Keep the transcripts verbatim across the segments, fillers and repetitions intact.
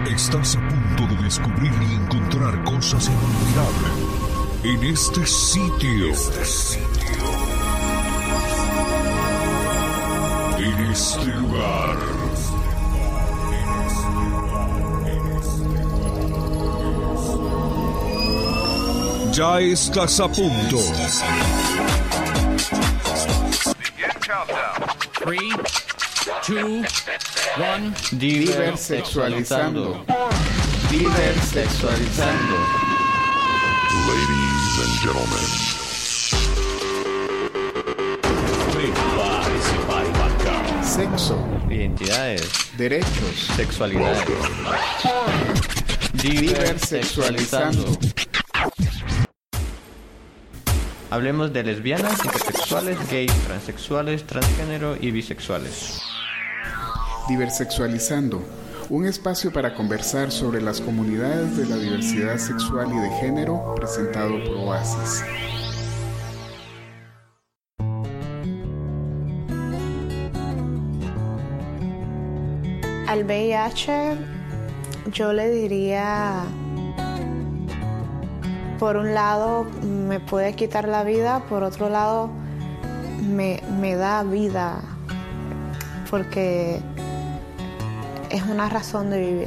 Estás a punto de descubrir y encontrar cosas inolvidables en este sitio. Este sitio. En este lugar. Ya estás a punto. Three, two, one. Diversexualizando. Diversexualizando. Ladies and gentlemen. Sexo. Identidades. Derechos. Sexualidades. Diversexualizando. Hablemos de lesbianas, intersexuales, gays, transexuales, transgénero y bisexuales. Diversexualizando. Un espacio para conversar sobre las comunidades de la diversidad sexual y de género, presentado por Oasis. Al V I H yo le diría, por un lado me puede quitar la vida, por otro lado me, me da vida, porque es una razón de vivir.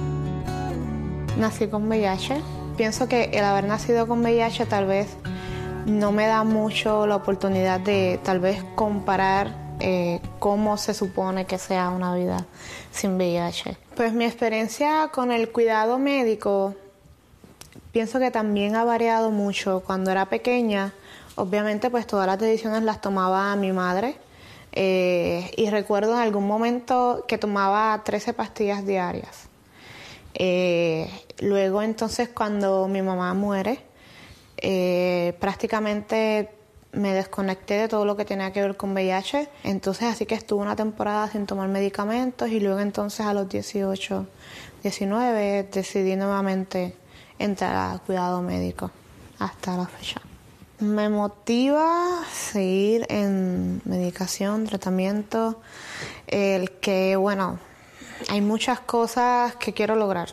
Nací con V I H. Pienso que el haber nacido con V I H tal vez no me da mucho la oportunidad de tal vez comparar Eh, cómo se supone que sea una vida sin V I H. Pues mi experiencia con el cuidado médico pienso que también ha variado mucho. Cuando era pequeña, obviamente pues todas las decisiones las tomaba mi madre, eh, y recuerdo en algún momento que tomaba trece pastillas diarias. Eh, luego entonces cuando mi mamá muere, eh, prácticamente me desconecté de todo lo que tenía que ver con V I H, entonces así que estuve una temporada sin tomar medicamentos y luego entonces a los dieciocho, diecinueve decidí nuevamente entrar a cuidado médico hasta la fecha. Me motiva seguir en medicación, tratamiento, el que, bueno, hay muchas cosas que quiero lograr,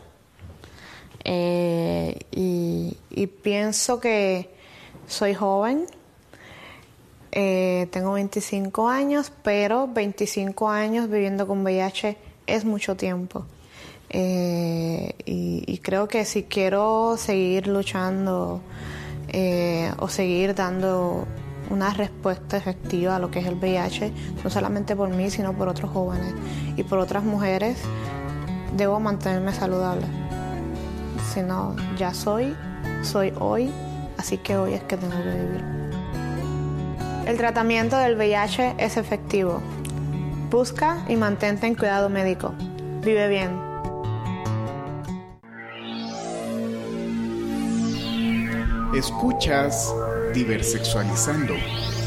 eh, y, y pienso que soy joven. Eh, tengo veinticinco años, pero veinticinco años viviendo con V I H es mucho tiempo. Eh, y, y creo que si quiero seguir luchando eh, o seguir dando una respuesta efectiva a lo que es el V I H, no solamente por mí, sino por otros jóvenes y por otras mujeres, debo mantenerme saludable. Si no, ya soy, soy hoy, así que hoy es que tengo que vivir. El tratamiento del V I H es efectivo. Busca y mantente en cuidado médico. Vive bien. Escuchas Diversexualizando.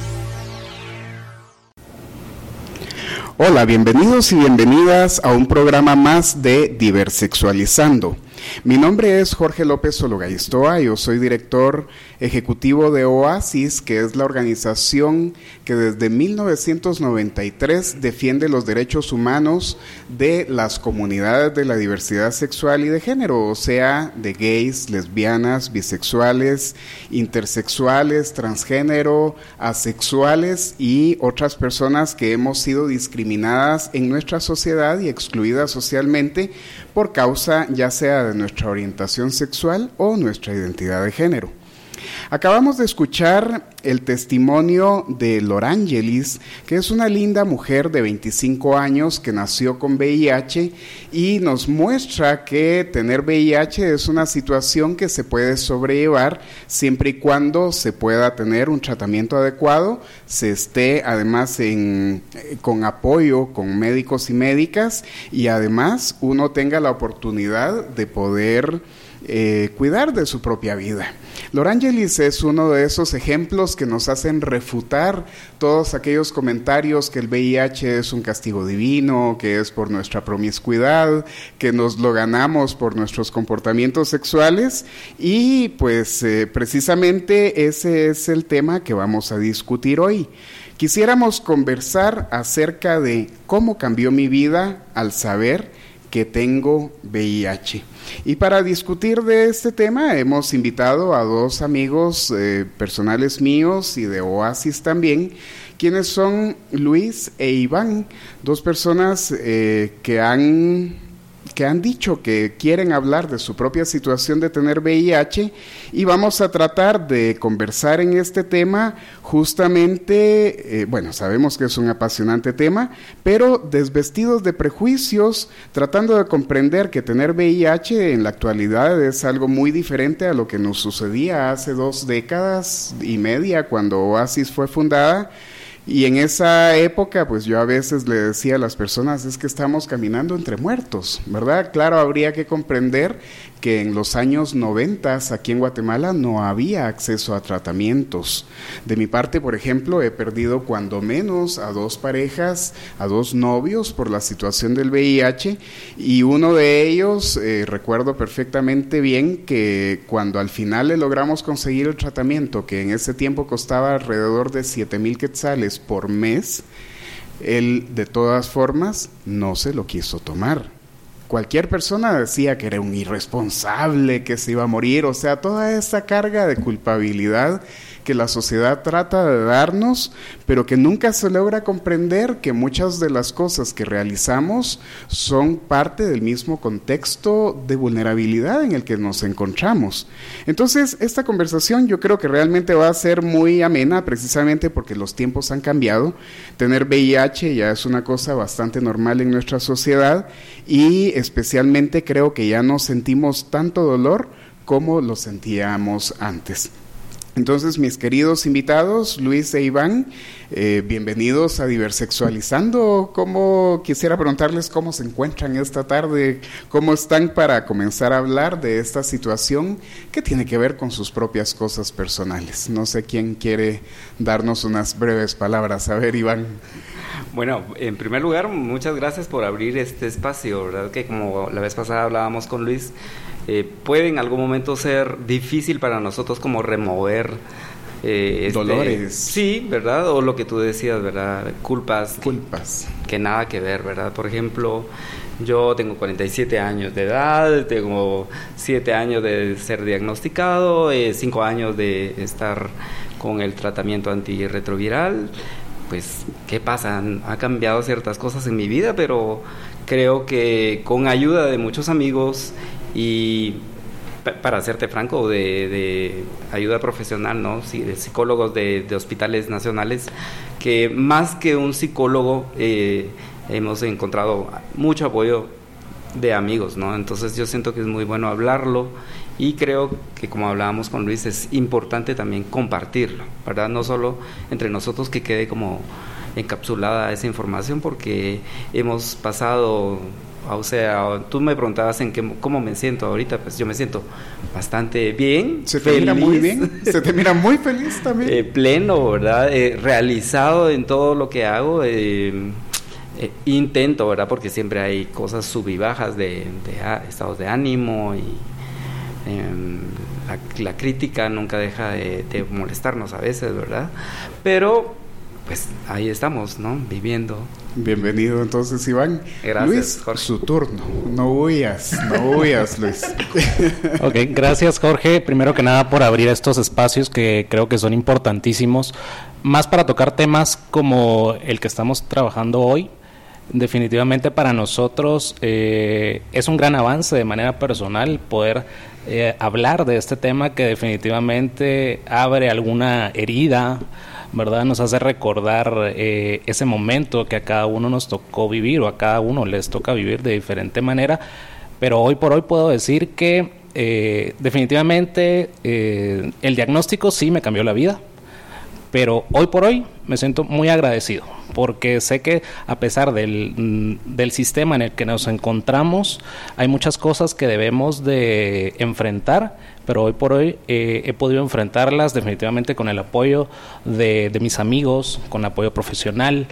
Hola, bienvenidos y bienvenidas a un programa más de Diversexualizando. Mi nombre es Jorge López Ologaistoa, yo soy director ejecutivo de Oasis, que es la organización que desde mil novecientos noventa y tres defiende los derechos humanos de las comunidades de la diversidad sexual y de género, o sea, de gays, lesbianas, bisexuales, intersexuales, transgénero, asexuales y otras personas que hemos sido discriminadas en nuestra sociedad y excluidas socialmente por causa ya sea de nuestra orientación sexual o nuestra identidad de género. Acabamos de escuchar el testimonio de Lorangelis, que es una linda mujer de veinticinco años que nació con V I H y nos muestra que tener V I H es una situación que se puede sobrellevar siempre y cuando se pueda tener un tratamiento adecuado, se esté además en, con apoyo con médicos y médicas y además uno tenga la oportunidad de poder Eh, cuidar de su propia vida. Lorangelis es uno de esos ejemplos que nos hacen refutar todos aquellos comentarios que el V I H es un castigo divino, que es por nuestra promiscuidad, que nos lo ganamos por nuestros comportamientos sexuales y pues eh, precisamente ese es el tema que vamos a discutir hoy. Quisiéramos conversar acerca de cómo cambió mi vida al saber que que tengo V I H. Y para discutir de este tema hemos invitado a dos amigos eh, personales míos y de Oasis también, quienes son Luis e Iván, dos personas eh, que han... que han dicho que quieren hablar de su propia situación de tener V I H, y vamos a tratar de conversar en este tema justamente, eh, bueno, sabemos que es un apasionante tema, pero desvestidos de prejuicios, tratando de comprender que tener V I H en la actualidad es algo muy diferente a lo que nos sucedía hace dos décadas y media cuando Oasis fue fundada. Y en esa época, pues yo a veces le decía a las personas, es que estamos caminando entre muertos, ¿verdad? Claro, habría que comprender que en los años noventas aquí en Guatemala no había acceso a tratamientos. De mi parte, por ejemplo, he perdido cuando menos a dos parejas, a dos novios por la situación del V I H, y uno de ellos, eh, recuerdo perfectamente bien que cuando al final le logramos conseguir el tratamiento, que en ese tiempo costaba alrededor de siete mil quetzales por mes, él de todas formas no se lo quiso tomar. Cualquier persona decía que era un irresponsable, que se iba a morir, o sea, toda esa carga de culpabilidad que la sociedad trata de darnos, pero que nunca se logra comprender que muchas de las cosas que realizamos son parte del mismo contexto de vulnerabilidad en el que nos encontramos. Entonces, esta conversación yo creo que realmente va a ser muy amena, precisamente porque los tiempos han cambiado. Tener V I H ya es una cosa bastante normal en nuestra sociedad, y especialmente creo que ya no sentimos tanto dolor como lo sentíamos antes. Entonces, mis queridos invitados, Luis e Iván, eh, bienvenidos a Diversexualizando. ¿Cómo, quisiera preguntarles cómo se encuentran esta tarde, cómo están para comenzar a hablar de esta situación que tiene que ver con sus propias cosas personales? No sé quién quiere darnos unas breves palabras. A ver, Iván. Bueno, en primer lugar, muchas gracias por abrir este espacio, ¿verdad? Que como la vez pasada hablábamos con Luis, eh, puede en algún momento ser difícil para nosotros como remover eh, este, dolores. Sí, ¿verdad? O lo que tú decías, ¿verdad? Culpas. Culpas. Que, que nada que ver, ¿verdad? Por ejemplo, yo tengo cuarenta y siete años de edad, tengo siete años de ser diagnosticado, eh, cinco años de estar con el tratamiento antirretroviral. Pues, ¿qué pasa? Ha cambiado ciertas cosas en mi vida, pero creo que con ayuda de muchos amigos y, para serte franco, de, de ayuda profesional, ¿no? Sí, de psicólogos de, de hospitales nacionales, que más que un psicólogo eh, hemos encontrado mucho apoyo de amigos, ¿no? Entonces yo siento que es muy bueno hablarlo. Y creo que, como hablábamos con Luis, es importante también compartirlo, ¿verdad? No solo entre nosotros, que quede como encapsulada esa información, porque hemos pasado, o sea, tú me preguntabas en qué, cómo me siento ahorita, pues yo me siento bastante bien. Se te feliz, mira muy bien, se te mira muy feliz también. Eh, pleno, ¿verdad? Eh, realizado en todo lo que hago. Eh, eh, intento, ¿verdad? Porque siempre hay cosas sub y bajas de, de ah, estados de ánimo y... Eh, la, la crítica nunca deja de, de molestarnos a veces, ¿verdad? Pero pues ahí estamos, ¿no? Viviendo. Bienvenido entonces, Iván. Gracias, Luis, Jorge. Su turno. No huyas, no huyas, Luis. Ok, gracias, Jorge. Primero que nada por abrir estos espacios que creo que son importantísimos, más para tocar temas como el que estamos trabajando hoy. Definitivamente para nosotros eh, es un gran avance de manera personal poder eh, hablar de este tema, que definitivamente abre alguna herida, ¿verdad? Nos hace recordar eh, ese momento que a cada uno nos tocó vivir, o a cada uno les toca vivir de diferente manera, pero hoy por hoy puedo decir que eh, definitivamente eh, el diagnóstico sí me cambió la vida, pero hoy por hoy me siento muy agradecido, porque sé que a pesar del, del sistema en el que nos encontramos, hay muchas cosas que debemos de enfrentar, pero hoy por hoy eh, he podido enfrentarlas definitivamente con el apoyo de, de mis amigos, con apoyo profesional.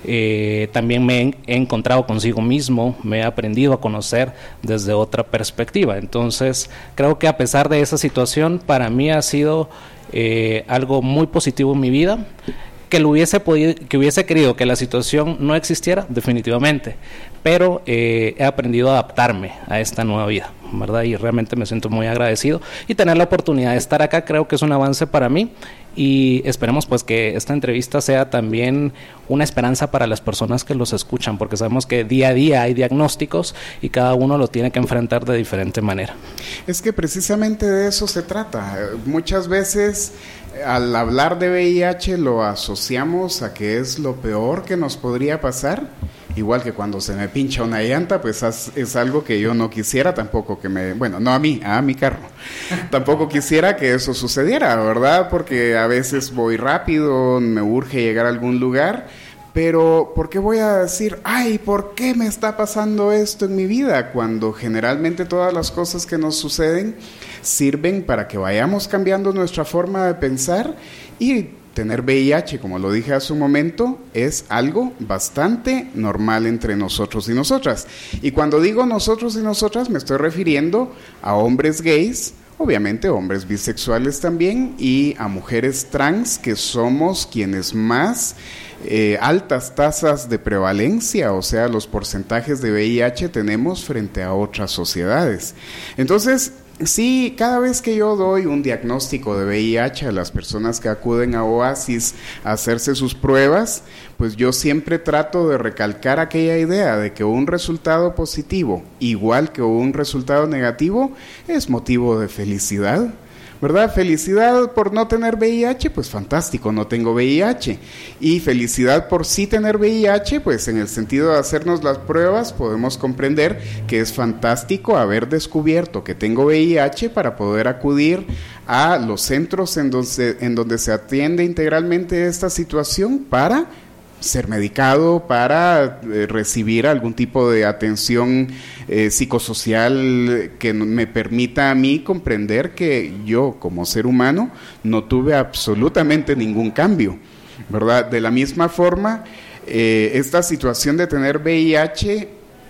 Eh, también me he, he encontrado consigo mismo, me he aprendido a conocer desde otra perspectiva. Entonces, creo que a pesar de esa situación, para mí ha sido eh, algo muy positivo en mi vida, que lo hubiese podido, que hubiese querido que la situación no existiera, definitivamente, pero eh, he aprendido a adaptarme a esta nueva vida, ¿verdad? Y realmente me siento muy agradecido, y tener la oportunidad de estar acá creo que es un avance para mí, y esperemos pues que esta entrevista sea también una esperanza para las personas que los escuchan, porque sabemos que día a día hay diagnósticos y cada uno lo tiene que enfrentar de diferente manera. Es que precisamente de eso se trata. Muchas veces al hablar de V I H lo asociamos a que es lo peor que nos podría pasar. Igual que cuando se me pincha una llanta, pues es algo que yo no quisiera tampoco que me... Bueno, no a mí, a mi carro. Tampoco quisiera que eso sucediera, ¿verdad? Porque a veces voy rápido, me urge llegar a algún lugar, pero ¿por qué voy a decir, ay, ¿por qué me está pasando esto en mi vida? Cuando generalmente todas las cosas que nos suceden sirven para que vayamos cambiando nuestra forma de pensar, y tener V I H, como lo dije hace un momento, es algo bastante normal entre nosotros y nosotras. Y cuando digo nosotros y nosotras, me estoy refiriendo a hombres gays, obviamente hombres bisexuales también, y a mujeres trans, que somos quienes más eh, altas tasas de prevalencia, o sea, los porcentajes de V I H tenemos frente a otras sociedades. Entonces, sí, cada vez que yo doy un diagnóstico de V I H a las personas que acuden a Oasis a hacerse sus pruebas, pues yo siempre trato de recalcar aquella idea de que un resultado positivo, igual que un resultado negativo, es motivo de felicidad, ¿verdad? Felicidad por no tener V I H, pues fantástico, no tengo V I H. Y felicidad por sí tener V I H, pues en el sentido de hacernos las pruebas, podemos comprender que es fantástico haber descubierto que tengo V I H para poder acudir a los centros en donde, en donde se atiende integralmente esta situación para ser medicado, para eh, recibir algún tipo de atención eh, psicosocial que me permita a mí comprender que yo como ser humano no tuve absolutamente ningún cambio, ¿verdad? De la misma forma, eh, esta situación de tener V I H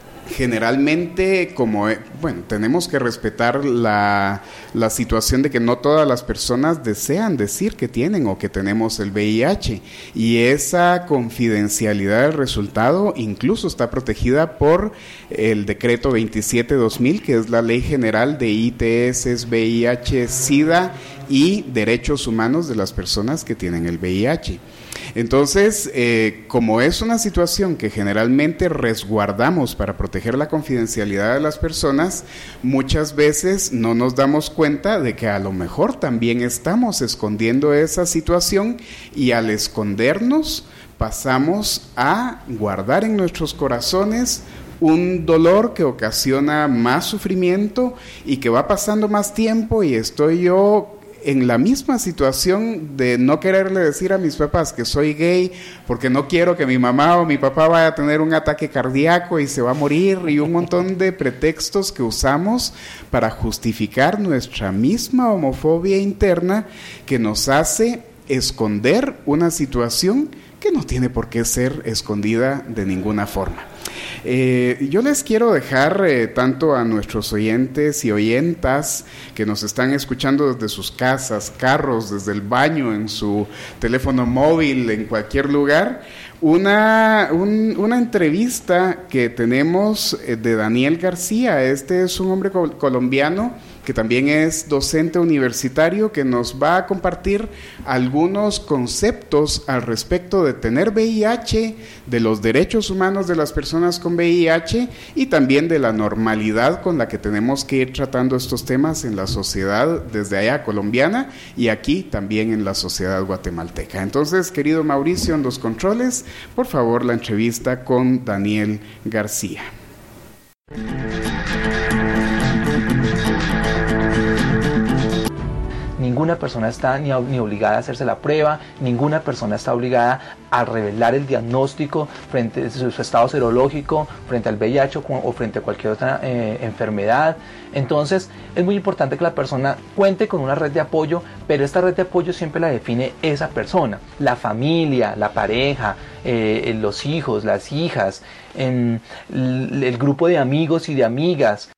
generalmente, como, bueno, tenemos que respetar la, la situación de que no todas las personas desean decir que tienen o que tenemos el V I H, y esa confidencialidad del resultado incluso está protegida por el decreto veintisiete dos mil, que es la ley general de I T S, V I H, SIDA y derechos humanos de las personas que tienen el V I H. Entonces, eh, como es una situación que generalmente resguardamos para proteger la confidencialidad de las personas, muchas veces no nos damos cuenta de que a lo mejor también estamos escondiendo esa situación, y al escondernos pasamos a guardar en nuestros corazones un dolor que ocasiona más sufrimiento y que va pasando más tiempo, y estoy yo en la misma situación de no quererle decir a mis papás que soy gay porque no quiero que mi mamá o mi papá vaya a tener un ataque cardíaco y se va a morir, y un montón de pretextos que usamos para justificar nuestra misma homofobia interna, que nos hace esconder una situación que no tiene por qué ser escondida de ninguna forma. Eh, yo les quiero dejar eh, tanto a nuestros oyentes y oyentas que nos están escuchando desde sus casas, carros, desde el baño, en su teléfono móvil, en cualquier lugar, una, un, una entrevista que tenemos eh, de Daniel García. Este es un hombre col- colombiano que también es docente universitario, que nos va a compartir algunos conceptos al respecto de tener V I H, de los derechos humanos de las personas con V I H y también de la normalidad con la que tenemos que ir tratando estos temas en la sociedad desde allá colombiana y aquí también en la sociedad guatemalteca. Entonces, querido Mauricio, en los controles, por favor, la entrevista con Daniel García. Ninguna persona está ni, ni obligada a hacerse la prueba, ninguna persona está obligada a revelar el diagnóstico frente a su, su estado serológico, frente al V I H o, o frente a cualquier otra eh, enfermedad. Entonces es muy importante que la persona cuente con una red de apoyo, pero esta red de apoyo siempre la define esa persona, la familia, la pareja, eh, los hijos, las hijas, en el grupo de amigos y de amigas.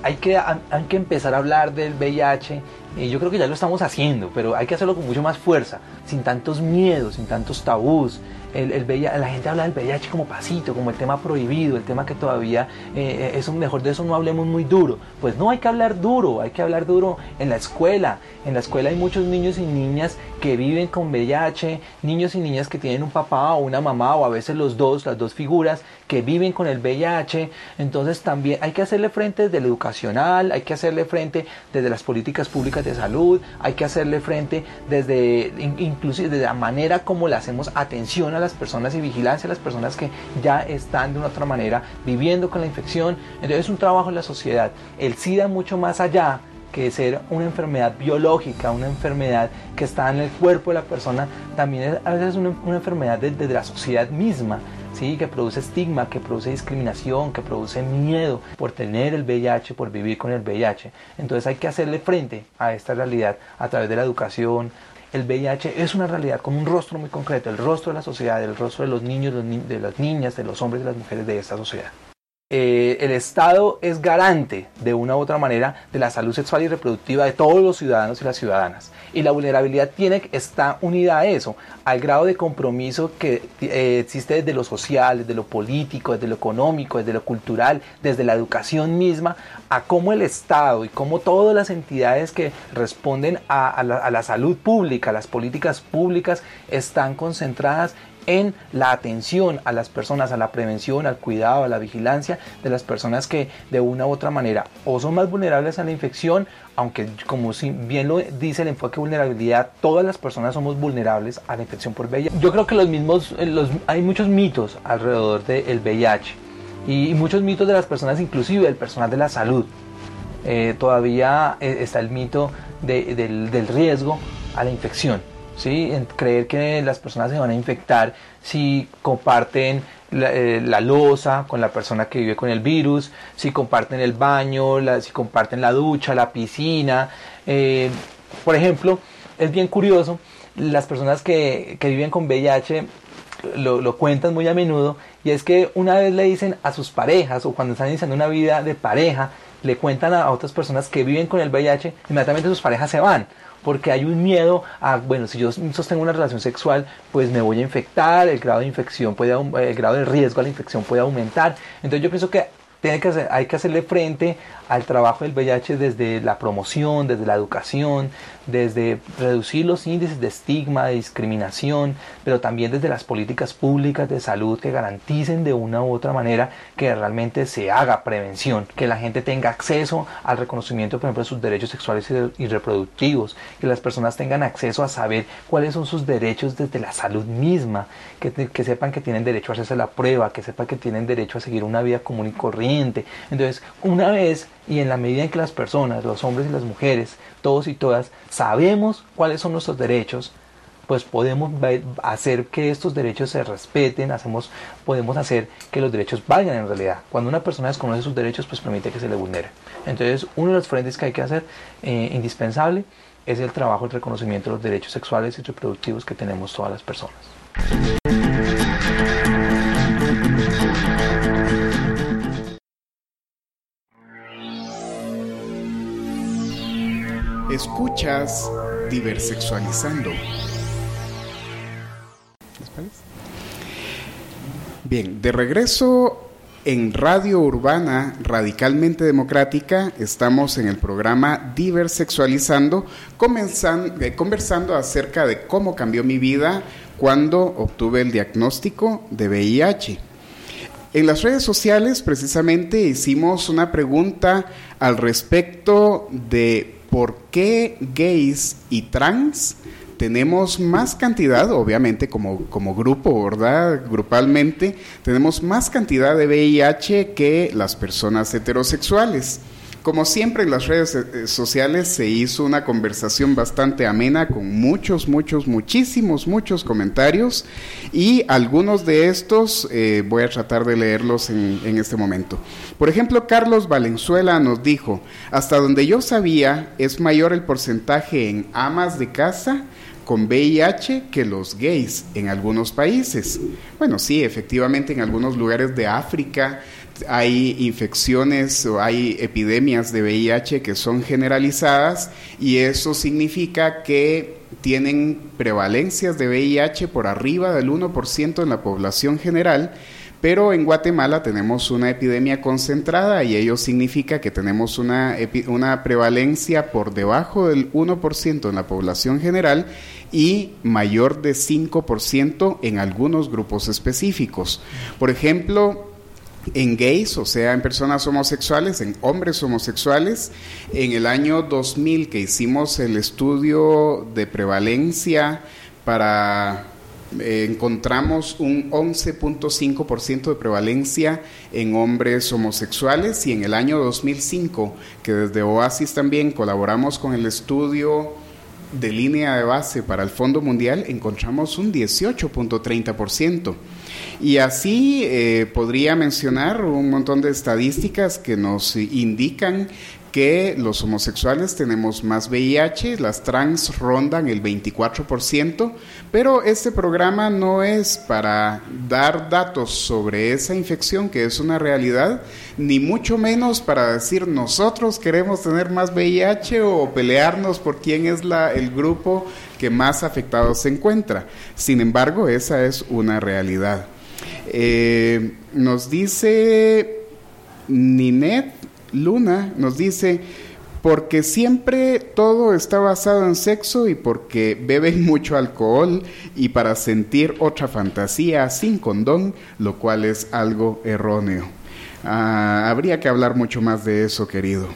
hay que, hay que empezar a hablar del V I H. Eh, yo creo que ya lo estamos haciendo, pero hay que hacerlo con mucho más fuerza, sin tantos miedos, sin tantos tabús. El, el V I H, la gente habla del V I H como pasito, como el tema prohibido, el tema que todavía eh, eso, mejor de eso no hablemos muy duro. Pues no, hay que hablar duro, hay que hablar duro en la escuela. En la escuela hay muchos niños y niñas que viven con V I H, niños y niñas que tienen un papá o una mamá, o a veces los dos, las dos figuras, que viven con el V I H. Entonces también hay que hacerle frente desde lo educacional, hay que hacerle frente desde las políticas públicas de salud, hay que hacerle frente desde, inclusive desde la manera como le hacemos atención a las personas y vigilancia a las personas que ya están de una otra manera viviendo con la infección. Entonces es un trabajo en la sociedad. El SIDA, mucho más allá que ser una enfermedad biológica, una enfermedad que está en el cuerpo de la persona, también es a veces una, una enfermedad desde de la sociedad misma, ¿sí? Que produce estigma, que produce discriminación, que produce miedo por tener el V I H, por vivir con el V I H. Entonces hay que hacerle frente a esta realidad a través de la educación. El V I H es una realidad con un rostro muy concreto, el rostro de la sociedad, el rostro de los niños, de las niñas, de los hombres y de las mujeres de esta sociedad. Eh, el Estado es garante de una u otra manera de la salud sexual y reproductiva de todos los ciudadanos y las ciudadanas, y la vulnerabilidad tiene, está unida a eso, al grado de compromiso que eh, existe desde lo social, desde lo político, desde lo económico, desde lo cultural, desde la educación misma, a cómo el Estado y cómo todas las entidades que responden a, a, la, a la salud pública, a las políticas públicas, están concentradas en la atención a las personas, a la prevención, al cuidado, a la vigilancia de las personas que de una u otra manera o son más vulnerables a la infección, aunque como bien lo dice el enfoque de vulnerabilidad, todas las personas somos vulnerables a la infección por V I H. Yo creo que los mismos, los, hay muchos mitos alrededor del V I H y, y muchos mitos de las personas, inclusive del personal de la salud. Eh, todavía está el mito de, del, del riesgo a la infección. ¿Sí? En creer que las personas se van a infectar si comparten la, eh, la loza con la persona que vive con el virus, si comparten el baño, la, si comparten la ducha, la piscina. Eh, por ejemplo, es bien curioso, las personas que, que viven con V I H lo, lo cuentan muy a menudo, y es que una vez le dicen a sus parejas, o cuando están iniciando una vida de pareja, le cuentan a otras personas que viven con el V I H, inmediatamente sus parejas se van. Porque hay un miedo a, bueno, si yo sostengo una relación sexual, pues me voy a infectar, el grado de infección puede, el grado de riesgo a la infección puede aumentar. Entonces yo pienso que, tiene que hacer, hay que hacerle frente al trabajo del V I H desde la promoción, desde la educación, desde reducir los índices de estigma, de discriminación, pero también desde las políticas públicas de salud que garanticen de una u otra manera que realmente se haga prevención, que la gente tenga acceso al reconocimiento, por ejemplo, de sus derechos sexuales y reproductivos, que las personas tengan acceso a saber cuáles son sus derechos desde la salud misma, que, que sepan que tienen derecho a hacerse la prueba, que sepan que tienen derecho a seguir una vida común y corriente. Entonces, una vez y en la medida en que las personas, los hombres y las mujeres, todos y todas, sabemos cuáles son nuestros derechos, pues podemos hacer que estos derechos se respeten, hacemos, podemos hacer que los derechos valgan en realidad. Cuando una persona desconoce sus derechos, pues permite que se le vulnere. Entonces, uno de los frentes que hay que hacer, eh, indispensable, es el trabajo, el reconocimiento de los derechos sexuales y reproductivos que tenemos todas las personas. Escuchas Diversexualizando. Bien, de regreso en Radio Urbana Radicalmente Democrática, estamos en el programa Diversexualizando, comenzando, eh, conversando acerca de cómo cambió mi vida cuando obtuve el diagnóstico de V I H. En las redes sociales precisamente hicimos una pregunta al respecto de por qué gays y trans tenemos más cantidad, obviamente como, como grupo, ¿verdad? Grupalmente, tenemos más cantidad de V I H que las personas heterosexuales. Como siempre en las redes sociales se hizo una conversación bastante amena con muchos, muchos, muchísimos, muchos comentarios, y algunos de estos eh, voy a tratar de leerlos en, en este momento. Por ejemplo, Carlos Valenzuela nos dijo: hasta donde yo sabía es mayor el porcentaje en amas de casa con V I H que los gays en algunos países. Bueno, sí, efectivamente en algunos lugares de África hay infecciones o hay epidemias de V I H que son generalizadas y eso significa que tienen prevalencias de V I H por arriba del uno por ciento en la población general, pero en Guatemala tenemos una epidemia concentrada y ello significa que tenemos una, una prevalencia por debajo del uno por ciento en la población general y mayor de cinco por ciento en algunos grupos específicos. Por ejemplo, en gays, o sea, en personas homosexuales, en hombres homosexuales, en el año dos mil que hicimos el estudio de prevalencia para... Eh, encontramos un once punto cinco por ciento de prevalencia en hombres homosexuales y en el año dos mil cinco, que desde Oasis también colaboramos con el estudio de línea de base para el Fondo Mundial, encontramos un dieciocho punto treinta por ciento. Y así eh, podría mencionar un montón de estadísticas que nos indican que los homosexuales tenemos más V I H, las trans rondan el veinticuatro por ciento, pero este programa no es para dar datos sobre esa infección que es una realidad, ni mucho menos para decir nosotros queremos tener más V I H o pelearnos por quién es la, el grupo que más afectado se encuentra. Sin embargo, esa es una realidad. Eh, nos dice Ninet Luna, nos dice, porque siempre todo está basado en sexo y porque beben mucho alcohol y para sentir otra fantasía sin condón, lo cual es algo erróneo. Ah, habría que hablar mucho más de eso, querido.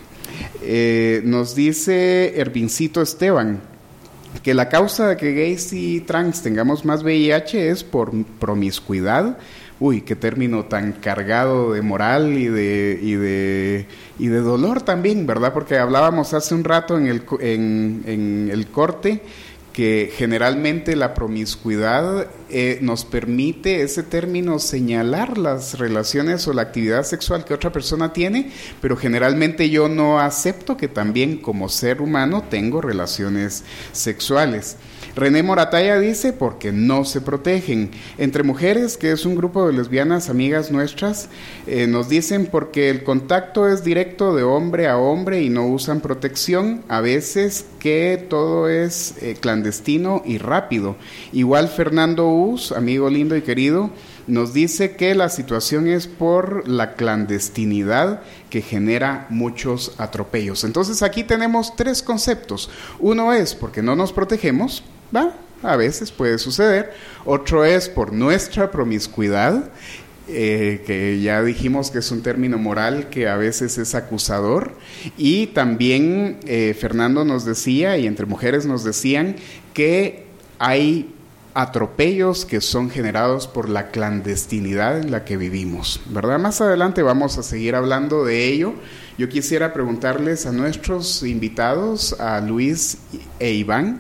Eh, nos dice Ervincito Esteban, que la causa de que gays y trans tengamos más V I H es por promiscuidad. Uy, qué término tan cargado de moral y de y de y de dolor también, ¿verdad? Porque hablábamos hace un rato en el en, en el corte que generalmente la promiscuidad eh, nos permite, ese término, señalar las relaciones o la actividad sexual que otra persona tiene, pero generalmente yo no acepto que también como ser humano tengo relaciones sexuales. René Morataya dice, porque no se protegen. Entre Mujeres, que es un grupo de lesbianas amigas nuestras, eh, nos dicen porque el contacto es directo de hombre a hombre y no usan protección, a veces que todo es eh, clandestino y rápido. Igual Fernando Us, amigo lindo y querido, nos dice que la situación es por la clandestinidad que genera muchos atropellos. Entonces aquí tenemos tres conceptos. Uno es porque no nos protegemos, ¿va? A veces puede suceder. Otro es por nuestra promiscuidad, eh, que ya dijimos que es un término moral que a veces es acusador. Y también eh, Fernando nos decía, y Entre Mujeres nos decían, que hay atropellos que son generados por la clandestinidad en la que vivimos, ¿verdad? Más adelante vamos a seguir hablando de ello. Yo quisiera preguntarles a nuestros invitados, a Luis e Iván,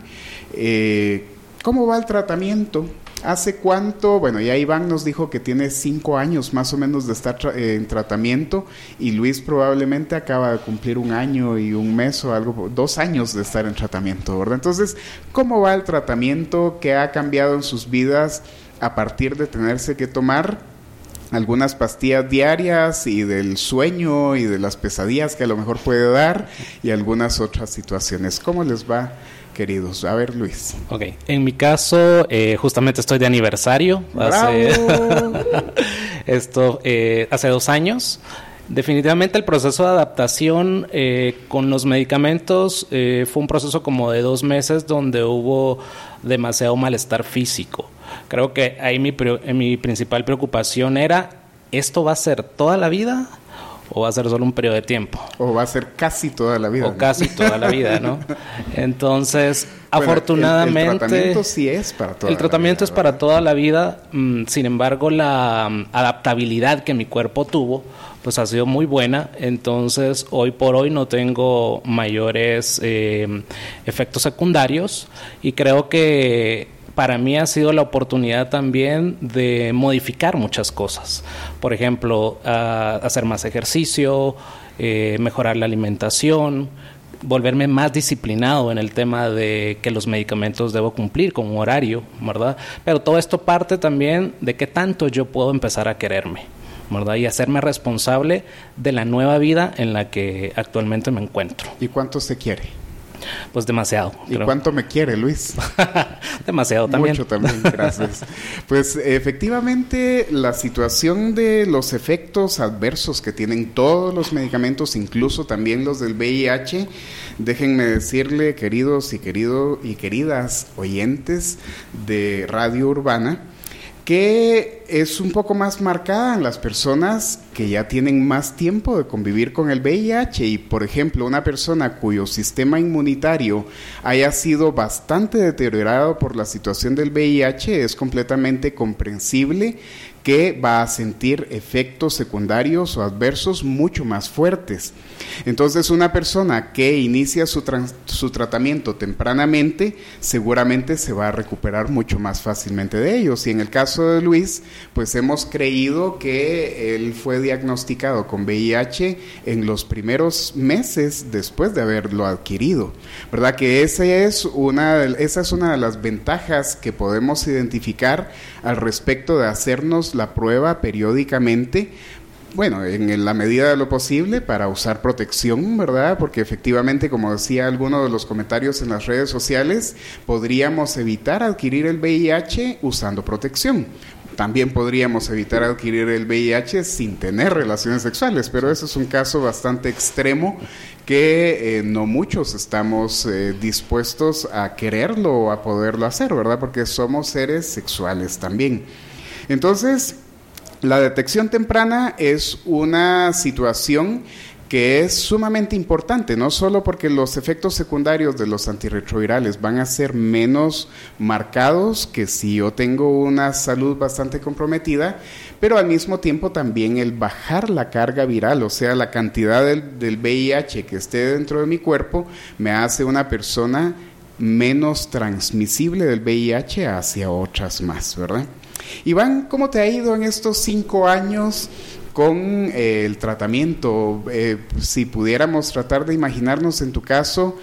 eh, ¿cómo va el tratamiento? ¿Hace cuánto? Bueno, ya Iván nos dijo que tiene cinco años más o menos de estar tra- en tratamiento y Luis probablemente acaba de cumplir un año y un mes o algo, dos años de estar en tratamiento, ¿verdad? Entonces, ¿cómo va el tratamiento? ¿Qué ha cambiado en sus vidas a partir de tenerse que tomar algunas pastillas diarias y del sueño y de las pesadillas que a lo mejor puede dar y algunas otras situaciones? ¿Cómo les va, queridos? A ver, Luis. Ok, en mi caso, eh, justamente estoy de aniversario. Hace, esto, eh, hace dos años. Definitivamente el proceso de adaptación eh, con los medicamentos eh, fue un proceso como de dos meses donde hubo demasiado malestar físico. Creo que ahí mi, mi principal preocupación era, ¿esto va a ser toda la vida o va a ser solo un periodo de tiempo? O va a ser casi toda la vida. O ¿no? Casi toda la vida, ¿no? Entonces, bueno, afortunadamente... El, el tratamiento sí es para toda la vida. El tratamiento es para toda la vida. Sin embargo, la um, adaptabilidad que mi cuerpo tuvo, pues ha sido muy buena. Entonces, hoy por hoy no tengo mayores eh, efectos secundarios y creo que para mí ha sido la oportunidad también de modificar muchas cosas. Por ejemplo, uh, hacer más ejercicio, eh, mejorar la alimentación, volverme más disciplinado en el tema de que los medicamentos debo cumplir con un horario, ¿verdad? Pero todo esto parte también de qué tanto yo puedo empezar a quererme, ¿verdad? Y hacerme responsable de la nueva vida en la que actualmente me encuentro. ¿Y cuánto se quiere? Pues demasiado. ¿Y creo. cuánto me quiere, Luis? Demasiado también. Mucho también, gracias. Pues efectivamente la situación de los efectos adversos que tienen todos los medicamentos, incluso también los del V I H, déjenme decirle, queridos y querido y queridas oyentes de Radio Urbana, que es un poco más marcada en las personas que ya tienen más tiempo de convivir con el V I H y, por ejemplo, una persona cuyo sistema inmunitario haya sido bastante deteriorado por la situación del V I H, es completamente comprensible que va a sentir efectos secundarios o adversos mucho más fuertes. Entonces, una persona que inicia su, trans, su tratamiento tempranamente, seguramente se va a recuperar mucho más fácilmente de ellos. Y en el caso de Luis, pues hemos creído que él fue diagnosticado con V I H en los primeros meses después de haberlo adquirido, ¿verdad? Que ese es una, esa es una de las ventajas que podemos identificar al respecto de hacernos la prueba periódicamente, bueno, en la medida de lo posible para usar protección, ¿verdad? Porque efectivamente, como decía alguno de los comentarios en las redes sociales, podríamos evitar adquirir el V I H usando protección. También podríamos evitar adquirir el V I H sin tener relaciones sexuales, pero ese es un caso bastante extremo que eh, no muchos estamos eh, dispuestos a quererlo o a poderlo hacer, ¿verdad? Porque somos seres sexuales también. Entonces, la detección temprana es una situación que es sumamente importante, no solo porque los efectos secundarios de los antirretrovirales van a ser menos marcados que si yo tengo una salud bastante comprometida, pero al mismo tiempo también el bajar la carga viral, o sea, la cantidad del, del V I H que esté dentro de mi cuerpo, me hace una persona menos transmisible del V I H hacia otras más, ¿verdad? Iván, ¿cómo te ha ido en estos cinco años con eh, el tratamiento? Eh, si pudiéramos tratar de imaginarnos en tu caso,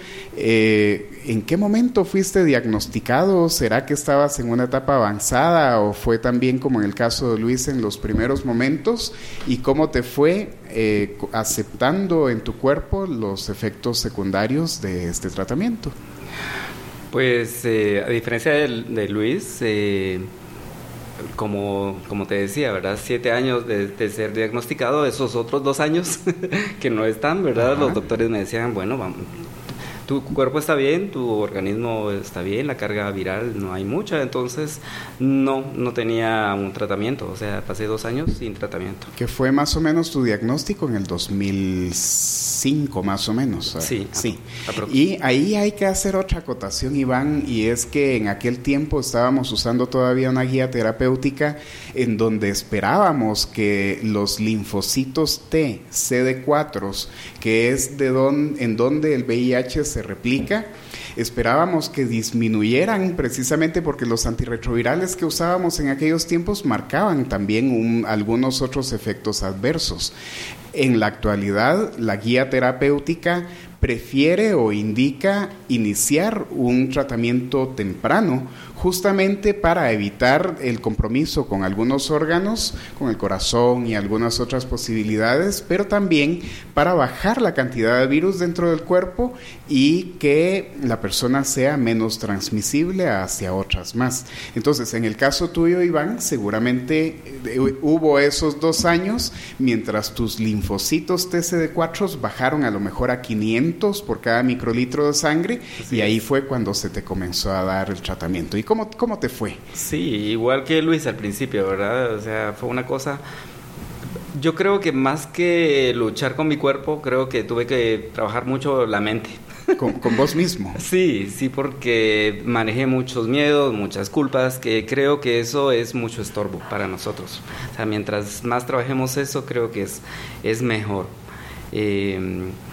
eh, ¿en qué momento fuiste diagnosticado? ¿Será que estabas en una etapa avanzada o fue también como en el caso de Luis en los primeros momentos? ¿Y cómo te fue eh, aceptando en tu cuerpo los efectos secundarios de este tratamiento? Pues eh, a diferencia de, de Luis, eh, Como, como te decía, ¿verdad? Siete años de, de ser diagnosticado, esos otros dos años que no están, ¿verdad? Ajá. Los doctores me decían, bueno, vamos, tu cuerpo está bien, tu organismo está bien, la carga viral no hay mucha, entonces no, no tenía un tratamiento, o sea, pasé dos años sin tratamiento. ¿Qué fue más o menos tu diagnóstico en el dos mil cinco, más o menos? Sí. Sí. Y ahí hay que hacer otra acotación, Iván, y es que en aquel tiempo estábamos usando todavía una guía terapéutica en donde esperábamos que los linfocitos T, C D cuatro, que es de don, en donde el V I H se replica, esperábamos que disminuyeran precisamente porque los antirretrovirales que usábamos en aquellos tiempos marcaban también un, algunos otros efectos adversos. En la actualidad, la guía terapéutica prefiere o indica iniciar un tratamiento temprano, justamente para evitar el compromiso con algunos órganos, con el corazón y algunas otras posibilidades, pero también para bajar la cantidad de virus dentro del cuerpo y que la persona sea menos transmisible hacia otras más. Entonces, en el caso tuyo, Iván, seguramente hubo esos dos años mientras tus linfocitos T C D cuatro bajaron a lo mejor a quinientos por cada microlitro de sangre. Así y ahí es. Fue cuando se te comenzó a dar el tratamiento. ¿Y cómo, cómo te fue? Sí, igual que Luis al principio, ¿verdad? O sea, fue una cosa... Yo creo que más que luchar con mi cuerpo, creo que tuve que trabajar mucho la mente. ¿Con, con vos mismo? Sí, sí, porque manejé muchos miedos, muchas culpas, que creo que eso es mucho estorbo para nosotros. O sea, mientras más trabajemos eso, creo que es, es mejor. Eh,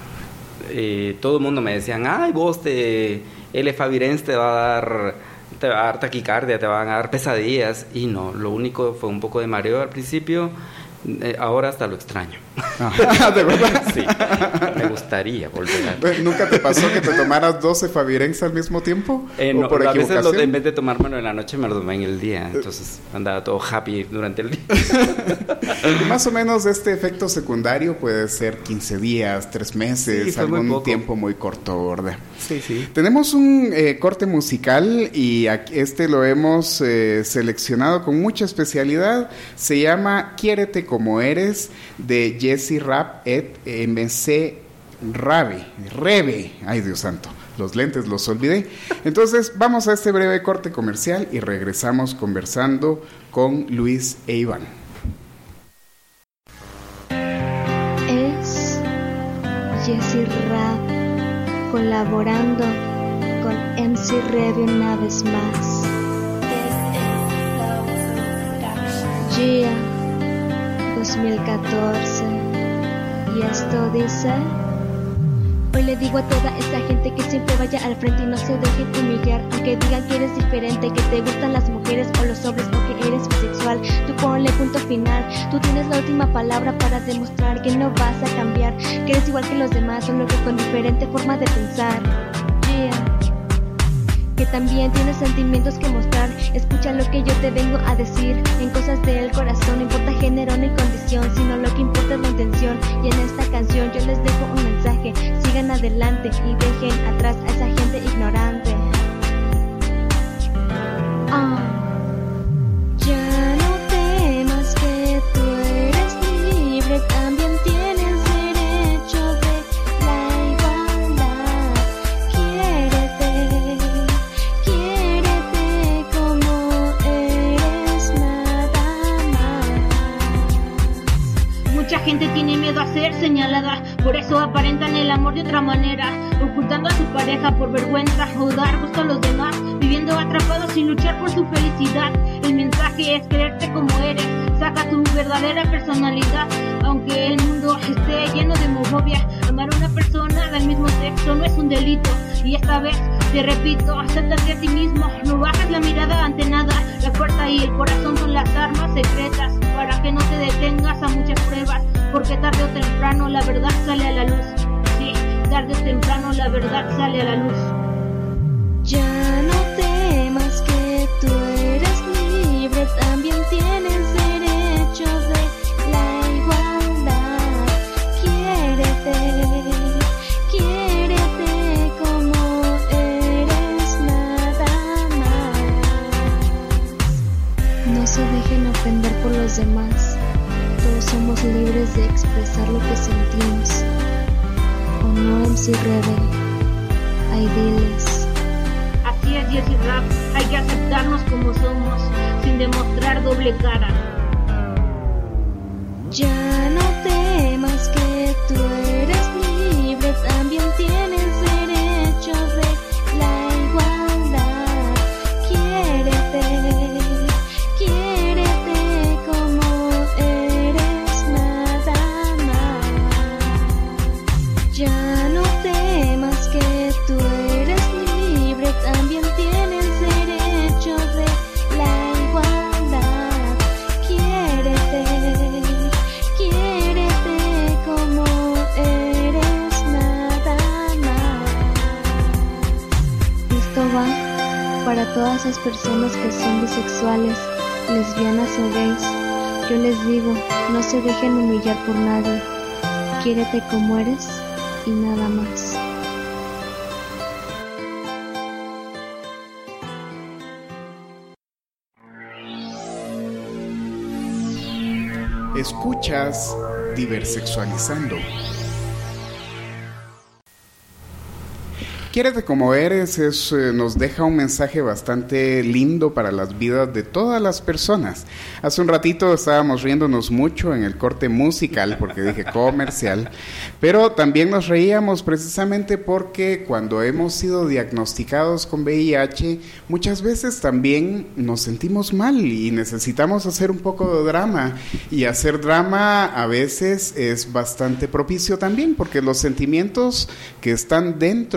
eh, todo el mundo me decían, ay, vos te... el efavirenz te va a dar... te va a dar taquicardia, te van a dar pesadillas, y no, lo único fue un poco de mareo al principio, Eh, ahora hasta lo extraño. Ajá, ¿de verdad? Sí, me gustaría volver a... ¿Nunca te pasó que te tomaras doce Favirenz al mismo tiempo? Eh, ¿O no, por a veces equivocación? lo, en vez de tomármelo en la noche me lo tomé en el día, entonces andaba todo happy durante el día. Y más o menos este efecto secundario puede ser quince días, tres meses, Sí, algún tiempo muy corto, ¿verdad? Sí, sí. Tenemos un eh, corte musical y aquí, este lo hemos eh, seleccionado con mucha especialidad. Se llama Quiérete como eres, de Jesse Rap et M C Rabe, Rebe. Ay, Dios santo, los lentes los olvidé. Entonces vamos a este breve corte comercial y regresamos conversando con Luis e Iván. Es Jesse Rap colaborando con M C Rebe una vez más. Gia dos mil catorce. Y esto dice: hoy le digo a toda esta gente que siempre vaya al frente y no se dejen humillar. Aunque digan que eres diferente, que te gustan las mujeres o los hombres, o que eres bisexual, tú ponle punto final. Tú tienes la última palabra para demostrar que no vas a cambiar, que eres igual que los demás, solo que con diferente forma de pensar. Yeah. Que también tienes sentimientos que mostrar. Escucha lo que yo te vengo a decir. En cosas del corazón no importa género ni condición, sino lo que importa es la intención. Y en esta canción yo les dejo un mensaje: sigan adelante y dejen atrás a esa gente ignorante. Oh. Ya no temas que tú eres libre, también tienes derecho de la igualdad. Quiérete, quiérete como eres, nada más. Mucha gente tiene miedo a ser señalada, por eso aparentan el amor de otra manera, ocultando a su pareja por vergüenza o dar gusto a los demás, viviendo atrapados sin luchar por su felicidad. El mensaje es quererte como eres, saca tu verdadera personalidad. Aunque el mundo esté lleno de homofobia, amar a una persona del mismo sexo no es un delito. Y esta vez te repito, acéptate a ti mismo, no bajes la mirada ante nada. La fuerza y el corazón son las armas secretas para que no te detengas a muchas pruebas, porque tarde o temprano la verdad sale a la luz. Sí, tarde o temprano la verdad sale a la luz. Ya no temas que tú eres libre, también tienes derecho de la igualdad. Quiérete, quiérete como eres, nada más. No se dejen ofender por los demás. Todos somos libres de expresar lo que sentimos. ¿O no, M C Rebe? Ay, diles. Así es, Jesse Rap, hay que aceptarnos como somos, sin demostrar doble cara. Ya no temas que tú eres libre, también tienes derecho de la igualdad. Quiérete, quiérete como eres, nada más. Ya no temas que tú eres libre, también tienes derecho de la igualdad. Quiérete, quiérete como eres, nada más. Esto va para todas esas personas que son bisexuales, lesbianas o gays. Yo les digo, no se dejen humillar por nadie. Quiérete como eres y nada más. Escuchas Diversexualizando. Quiérete como eres es, eh, nos deja un mensaje bastante lindo para las vidas de todas las personas. Hace un ratito estábamos riéndonos mucho en el corte musical, porque dije comercial, pero también nos reíamos precisamente porque cuando hemos sido diagnosticados con V I H, muchas veces también nos sentimos mal y necesitamos hacer un poco de drama. Y hacer drama a veces es bastante propicio también, porque los sentimientos que están dentro de nuestro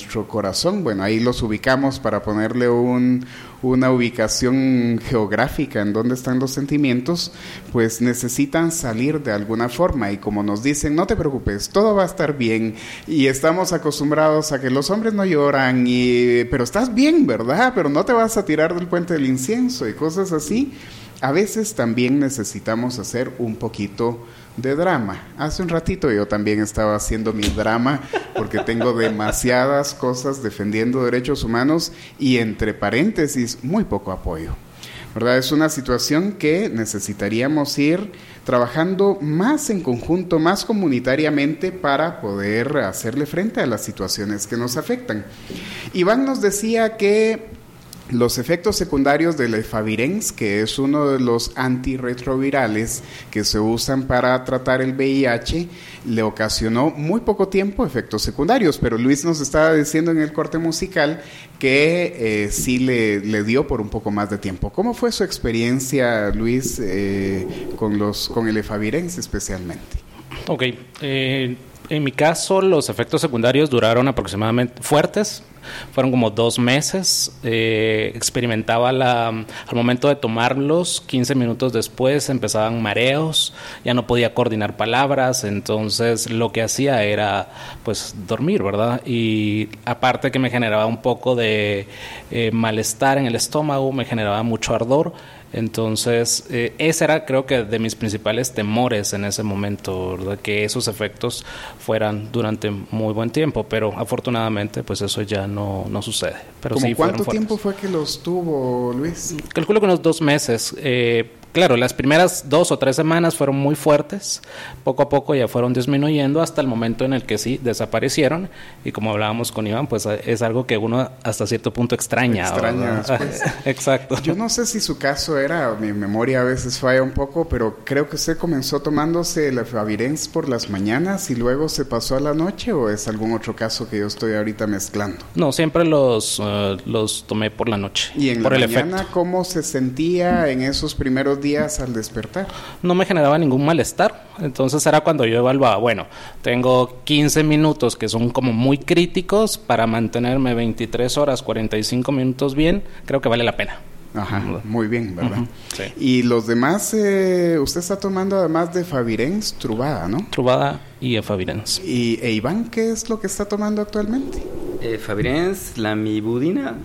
nuestro corazón. Bueno, ahí los ubicamos para ponerle un, una ubicación geográfica en donde están los sentimientos, pues necesitan salir de alguna forma. Y como nos dicen, no te preocupes, todo va a estar bien. Y estamos acostumbrados a que los hombres no lloran, y, pero estás bien, ¿verdad? Pero no te vas a tirar del puente del incienso y cosas así. A veces también necesitamos hacer un poquito de drama. Hace un ratito yo también estaba haciendo mi drama porque tengo demasiadas cosas defendiendo derechos humanos y, entre paréntesis, muy poco apoyo, ¿verdad? Es una situación que necesitaríamos ir trabajando más en conjunto, más comunitariamente, para poder hacerle frente a las situaciones que nos afectan. Iván nos decía que los efectos secundarios del efavirenz, que es uno de los antirretrovirales que se usan para tratar el V I H, le ocasionó muy poco tiempo efectos secundarios, pero Luis nos estaba diciendo en el corte musical que eh, sí le, le dio por un poco más de tiempo. ¿Cómo fue su experiencia, Luis, eh, con, los, con el efavirenz especialmente? Ok, eh, en mi caso los efectos secundarios duraron aproximadamente fuertes. Fueron como dos meses, eh, experimentaba la, al momento de tomarlos, quince minutos después empezaban mareos, ya no podía coordinar palabras, entonces lo que hacía era pues dormir, ¿verdad? Y aparte que me generaba un poco de eh, malestar en el estómago, me generaba mucho ardor. Entonces, eh, ese era, creo que, de mis principales temores en ese momento, ¿verdad? Que esos efectos fueran durante muy buen tiempo, pero afortunadamente, pues eso ya no, no sucede. Pero ¿Cómo sí, cuánto tiempo fue que los tuvo, Luis? Calculo que unos dos meses. Eh, claro, las primeras dos o tres semanas fueron muy fuertes, poco a poco ya fueron disminuyendo hasta el momento en el que sí desaparecieron, y como hablábamos con Iván, pues es algo que uno hasta cierto punto extraña. Extraña después. Exacto. Yo no sé si su caso era, mi memoria a veces falla un poco, pero creo que usted comenzó tomándose el efavirenz por las mañanas y luego se pasó a la noche, ¿o es algún otro caso que yo estoy ahorita mezclando? No, siempre los, uh, los tomé por la noche. ¿Y en por la el mañana efecto. Cómo se sentía en esos primeros días al despertar? No me generaba ningún malestar, entonces era cuando yo evaluaba, bueno, tengo quince minutos que son como muy críticos para mantenerme veintitrés horas, cuarenta y cinco minutos bien, creo que vale la pena. Ajá, muy bien, ¿verdad? Uh-huh, sí. Y los demás, eh, usted está tomando además de efavirenz, Truvada, ¿no? Truvada y efavirenz. ¿Y e Iván qué es lo que está tomando actualmente? Efavirenz, lamivudina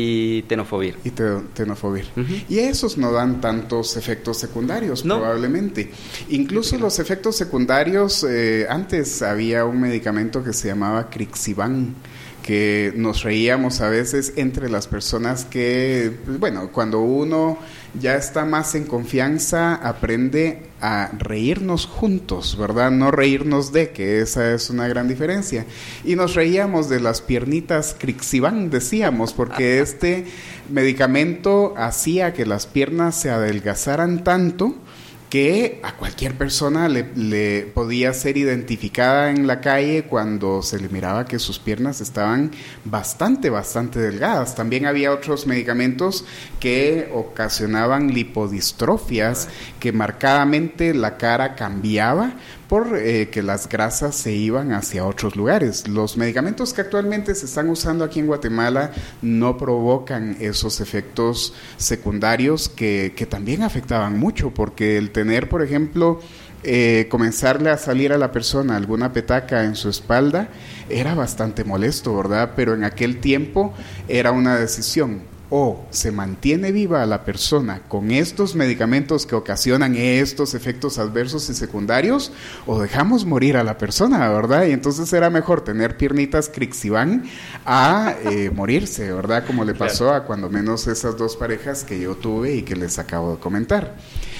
y tenofovir. Y te, tenofovir. Uh-huh. Y esos no dan tantos efectos secundarios, no. Probablemente. Incluso los efectos secundarios, eh, antes había un medicamento que se llamaba Crixivan, que nos reíamos a veces entre las personas que, bueno, cuando uno ya está más en confianza, aprende a reírnos juntos, ¿verdad? No reírnos de, que esa es una gran diferencia. Y nos reíamos de las piernitas Crixivan, decíamos, porque este medicamento hacía que las piernas se adelgazaran tanto que a cualquier persona le, le podía ser identificada en la calle cuando se le miraba que sus piernas estaban bastante, bastante delgadas. También había otros medicamentos que ocasionaban lipodistrofias, que marcadamente la cara cambiaba por eh, que las grasas se iban hacia otros lugares. Los medicamentos que actualmente se están usando aquí en Guatemala no provocan esos efectos secundarios que, que también afectaban mucho, porque el tener, por ejemplo, eh, comenzarle a salir a la persona alguna petaca en su espalda era bastante molesto, ¿verdad? Pero en aquel tiempo era una decisión: o se mantiene viva a la persona con estos medicamentos que ocasionan estos efectos adversos y secundarios, o dejamos morir a la persona, ¿verdad? Y entonces era mejor tener piernitas Crixivan a eh, morirse, ¿verdad? Como le pasó a cuando menos esas dos parejas que yo tuve y que les acabo de comentar.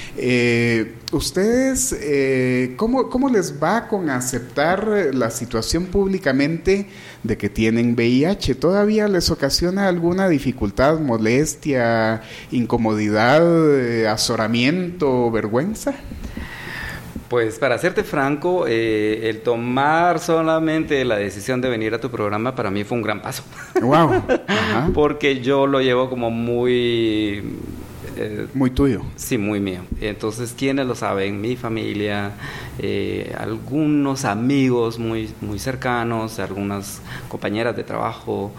Eh, ustedes, eh, ¿cómo, ¿cómo les va con aceptar la situación públicamente de que tienen V I H? ¿Todavía les ocasiona alguna dificultad, molestia, incomodidad, eh, azoramiento, vergüenza? Pues para serte franco, eh, el tomar solamente la decisión de venir a tu programa para mí fue un gran paso. Wow. Ajá. Porque yo lo llevo como muy Eh, muy tuyo. Sí, muy mío. Entonces, ¿quiénes lo saben? Mi familia, eh, algunos amigos muy, muy cercanos, algunas compañeras de trabajo,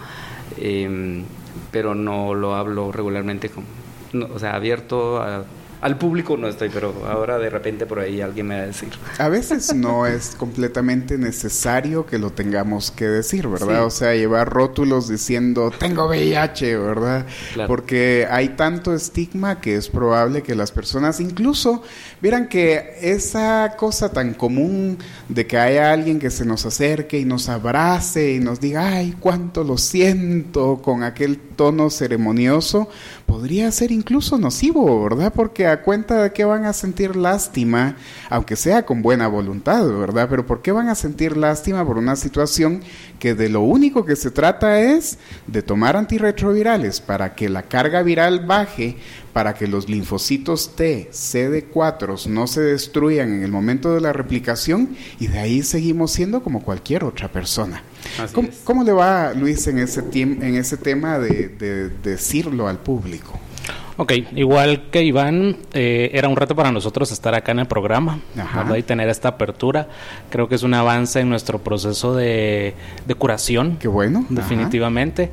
eh, pero no lo hablo regularmente, con, no, o sea, abierto a... Al público no estoy, pero ahora de repente por ahí alguien me va a decir. A veces no es completamente necesario que lo tengamos que decir, ¿verdad? Sí. O sea, llevar rótulos diciendo, tengo V I H, ¿verdad? Claro. Porque hay tanto estigma que es probable que las personas, incluso, vieran que esa cosa tan común de que haya alguien que se nos acerque y nos abrace y nos diga, ay, cuánto lo siento, con aquel tono ceremonioso, podría ser incluso nocivo, ¿verdad? Porque a cuenta de que van a sentir lástima, aunque sea con buena voluntad, ¿verdad? Pero ¿por qué van a sentir lástima por una situación que de lo único que se trata es de tomar antirretrovirales para que la carga viral baje, para que los linfocitos T, C D cuatro no se destruyan en el momento de la replicación y de ahí seguimos siendo como cualquier otra persona? ¿Cómo, ¿Cómo le va, Luis, en ese, tiemp- en ese tema de, de, de decirlo al público? Ok, igual que Iván, eh, era un reto para nosotros estar acá en el programa, ¿verdad? Y tener esta apertura. Creo que es un avance en nuestro proceso de, de curación. Qué bueno. Definitivamente.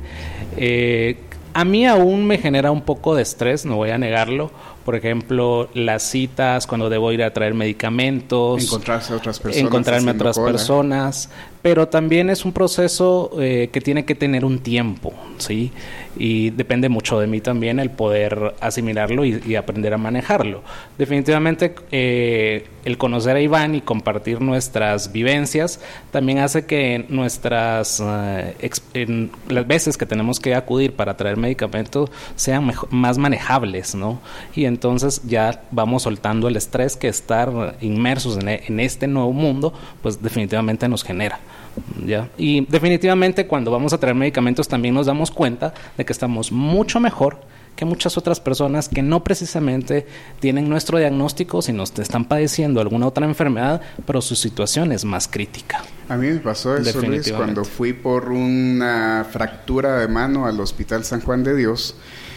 Eh, a mí aún me genera un poco de estrés, no voy a negarlo. Por ejemplo, las citas, cuando debo ir a traer medicamentos. Encontrarse a otras personas. Encontrarme a otras cola. personas. Pero también es un proceso eh, que tiene que tener un tiempo, ¿sí? Y depende mucho de mí también el poder asimilarlo y, y aprender a manejarlo. Definitivamente eh, el conocer a Iván y compartir nuestras vivencias también hace que nuestras uh, ex, en las veces que tenemos que acudir para traer medicamentos sean mejor, más manejables, ¿no? Y entonces ya vamos soltando el estrés que estar inmersos en, en este nuevo mundo, pues definitivamente nos genera. ¿Ya? Y definitivamente cuando vamos a traer medicamentos también nos damos cuenta de que estamos mucho mejor que muchas otras personas que no precisamente tienen nuestro diagnóstico, sino están padeciendo alguna otra enfermedad, pero su situación es más crítica. A mí me pasó eso, Luis, cuando fui por una fractura de mano al Hospital San Juan de Dios.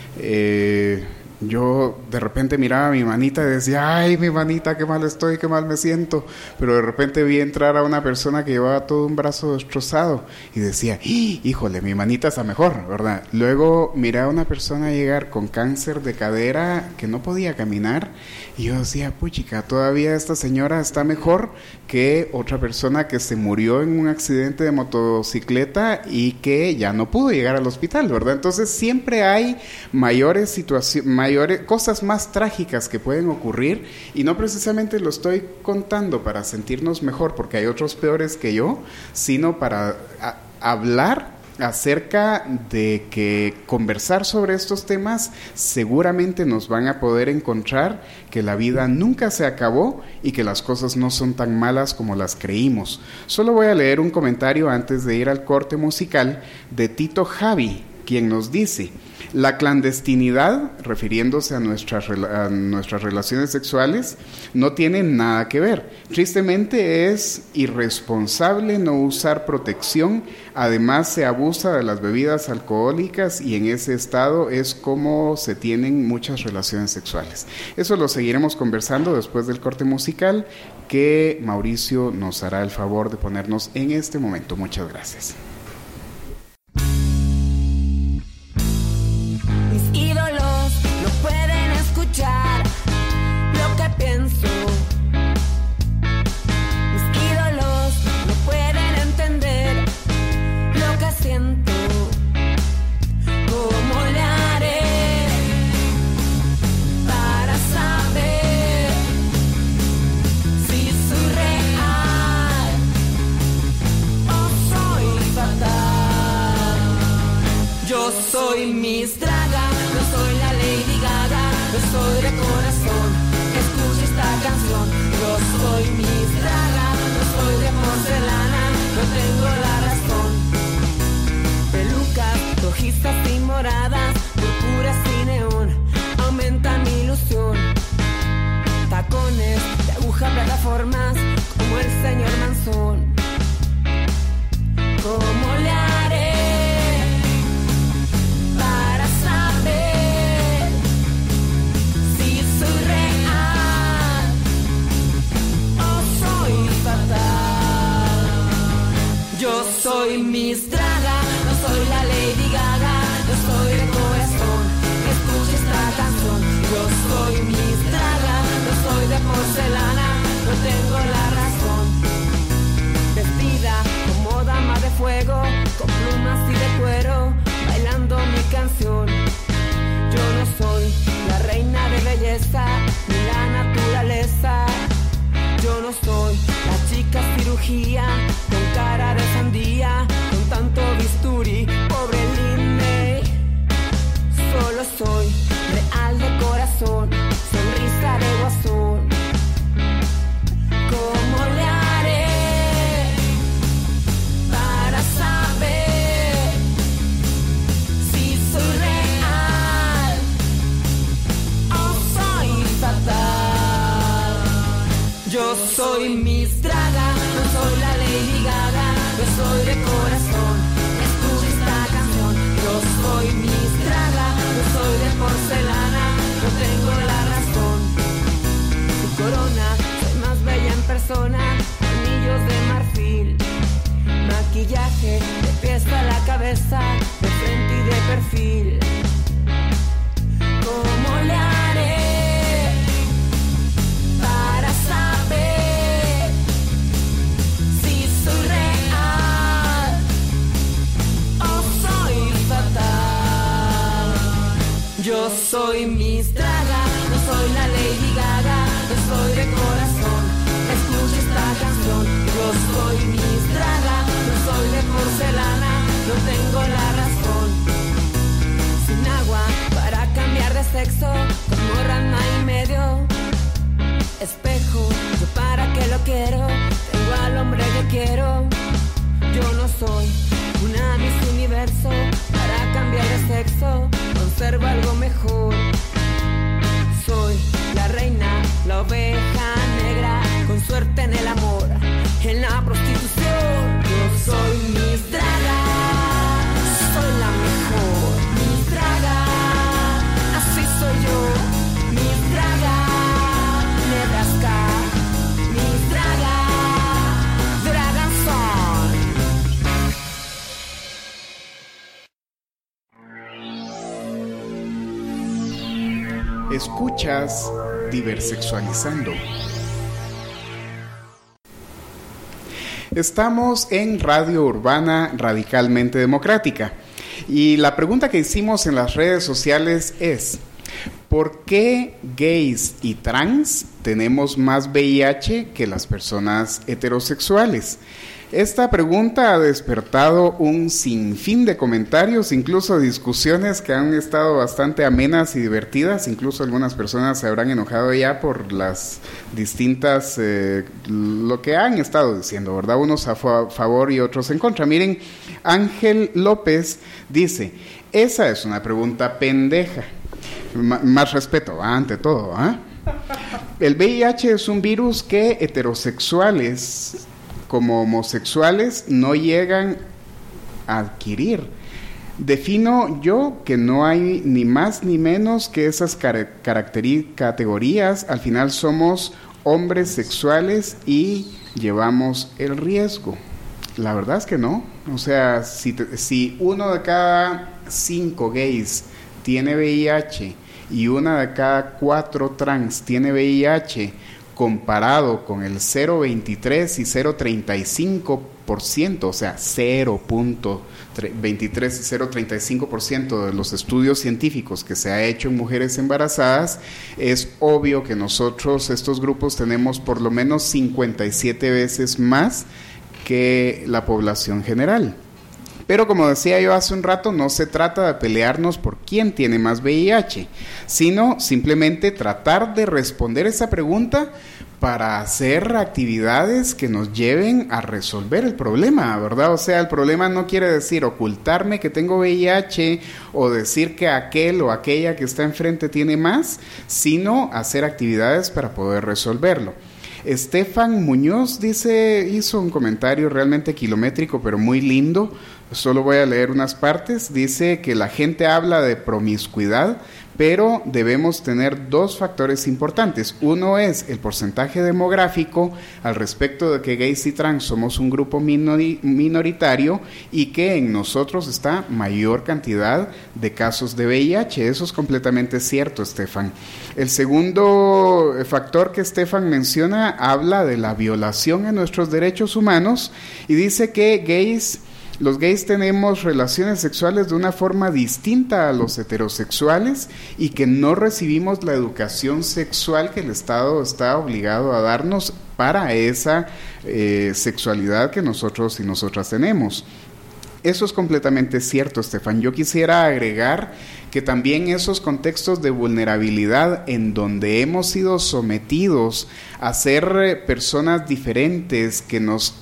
Eh... Yo de repente miraba a mi manita y decía, ay, mi manita, qué mal estoy, qué mal me siento. Pero de repente vi entrar a una persona que llevaba todo un brazo destrozado y decía, híjole, mi manita está mejor, ¿verdad? Luego miré a una persona llegar con cáncer de cadera que no podía caminar y yo decía, puchica, todavía esta señora está mejor que otra persona que se murió en un accidente de motocicleta y que ya no pudo llegar al hospital, ¿verdad? Entonces siempre hay mayores situaciones, mayores cosas más trágicas que pueden ocurrir y no precisamente lo estoy contando para sentirnos mejor porque hay otros peores que yo, sino para a, hablar acerca de que conversar sobre estos temas seguramente nos van a poder encontrar que la vida nunca se acabó y que las cosas no son tan malas como las creímos. Solo voy a leer un comentario antes de ir al corte musical de Tito Javi, quien nos dice: la clandestinidad, refiriéndose a nuestras, a nuestras relaciones sexuales, no tiene nada que ver. Tristemente es irresponsable no usar protección, además se abusa de las bebidas alcohólicas y en ese estado es como se tienen muchas relaciones sexuales. Eso lo seguiremos conversando después del corte musical que Mauricio nos hará el favor de ponernos en este momento. Muchas gracias. Lo que pienso, mis ídolos no pueden entender lo que siento. ¿Cómo le haré para saber si soy real o soy fatal? Yo soy Miss Draga, no soy la Lady Gaga. Yo soy de corazón, escucha esta canción. Yo soy Miss Draga, no soy de porcelana, no tengo la razón. Pelucas, rojizas y moradas, purpuras y neón, aumentan mi ilusión. Tacones de aguja, plataformas, como el señor Manzón. ¿Cómo le haré para saber soy Miss Draga, no soy la Lady Gaga, yo soy de corazón, escucha esta canción. Yo soy Miss Draga, no soy de porcelana, no tengo la razón. Vestida como dama de fuego, con plumas y de cuero, bailando mi canción. Yo no soy la reina de belleza, ni la naturaleza. Yo no soy la chica cirugía, con cara de sandía, con tanto bisturí, pobre Linné. Solo soy real de corazón, sonrisa de guasón. ¿Cómo le haré para saber si soy real o soy fatal? Yo soy Miss Draga, no soy la Lady Gaga, yo soy de corazón, escucha esta canción. Yo soy Miss Draga, yo soy de porcelana, no tengo la razón. Tu corona, soy más bella en persona, anillos de marfil, maquillaje de pies a la cabeza, de frente y de perfil. ¿Cómo le haré para saber si soy real o soy fatal? Yo soy Miss Draga, no soy la Lady Gaga, yo soy de corazón, escucha esta canción. Yo soy Miss Draga, no soy de porcelana, no tengo la razón. Sin agua para cambiar de sexo, como rana y medio. Espejo, yo para qué lo quiero, tengo al hombre que quiero. Yo no soy una Miss Universo, para cambiar de sexo, conservo algo mejor. Soy la reina, la oveja negra, con suerte en el amor, en la prostitución. Yo soy Miss Draga, soy la mejor. Miss Draga, así soy yo. Miss Draga, Nebraska, Miss Draga, Dragon Son. Escuchas Diversexualizando. Estamos en Radio Urbana Radicalmente Democrática y la pregunta que hicimos en las redes sociales es: ¿por qué gays y trans tenemos más V I H que las personas heterosexuales? Esta pregunta ha despertado un sinfín de comentarios, incluso discusiones que han estado bastante amenas y divertidas. Incluso algunas personas se habrán enojado ya por las distintas, eh, lo que han estado diciendo, ¿verdad? Unos a fa- favor y otros en contra. Miren, Ángel López dice: esa es una pregunta pendeja. M- más respeto, ¿va? Ante todo, ¿ah? El V I H es un virus que heterosexuales como homosexuales no llegan a adquirir. Defino yo que no hay ni más ni menos que esas car- caracteri- categorías. Al final somos hombres sexuales y llevamos el riesgo. La verdad es que no. O sea, si, te, si uno de cada cinco gays tiene V I H y una de cada cuatro trans tiene V I H, comparado con el cero punto veintitrés y cero punto treinta y cinco por ciento, o sea, cero punto veintitrés y cero punto treinta y cinco por ciento de los estudios científicos que se ha hecho en mujeres embarazadas, es obvio que nosotros, estos grupos, tenemos por lo menos cincuenta y siete veces más que la población general. Pero como decía yo hace un rato, no se trata de pelearnos por quién tiene más V I H, sino simplemente tratar de responder esa pregunta para hacer actividades que nos lleven a resolver el problema, ¿verdad? O sea, el problema no quiere decir ocultarme que tengo V I H o decir que aquel o aquella que está enfrente tiene más, sino hacer actividades para poder resolverlo. Estefan Muñoz dice, hizo un comentario realmente kilométrico, pero muy lindo. Solo voy a leer unas partes. Dice que la gente habla de promiscuidad, pero debemos tener dos factores importantes. Uno es el porcentaje demográfico al respecto de que gays y trans somos un grupo minori- minoritario y que en nosotros está mayor cantidad de casos de V I H. Eso es completamente cierto, Estefan. El segundo factor que Estefan menciona habla de la violación a nuestros derechos humanos y dice que gays, los gays tenemos relaciones sexuales de una forma distinta a los heterosexuales y que no recibimos la educación sexual que el Estado está obligado a darnos para esa eh, sexualidad que nosotros y nosotras tenemos. Eso es completamente cierto, Estefan. Yo quisiera agregar que también esos contextos de vulnerabilidad en donde hemos sido sometidos a ser personas diferentes que nos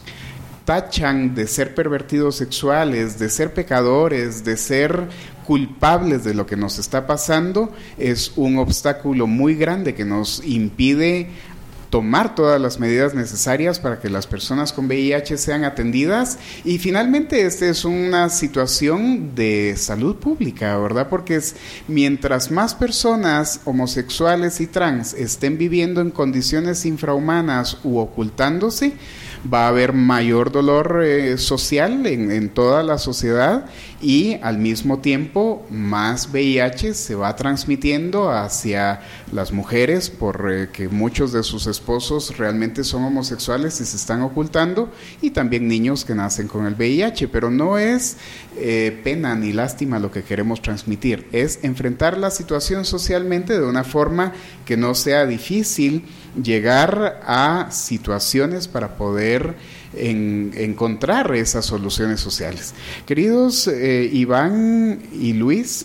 tachan de ser pervertidos sexuales, de ser pecadores, de ser culpables de lo que nos está pasando, es un obstáculo muy grande que nos impide tomar todas las medidas necesarias para que las personas con V I H sean atendidas. Y finalmente esta es una situación de salud pública, ¿verdad? Porque es, mientras más personas homosexuales y trans estén viviendo en condiciones infrahumanas u ocultándose, va a haber mayor dolor eh, social en, en toda la sociedad y al mismo tiempo más V I H se va transmitiendo hacia las mujeres porque eh, muchos de sus esposos realmente son homosexuales y se están ocultando, y también niños que nacen con el V I H. Pero no es eh, pena ni lástima lo que queremos transmitir, es enfrentar la situación socialmente de una forma que no sea difícil llegar a situaciones para poder en, encontrar esas soluciones sociales. Queridos eh, Iván y Luis,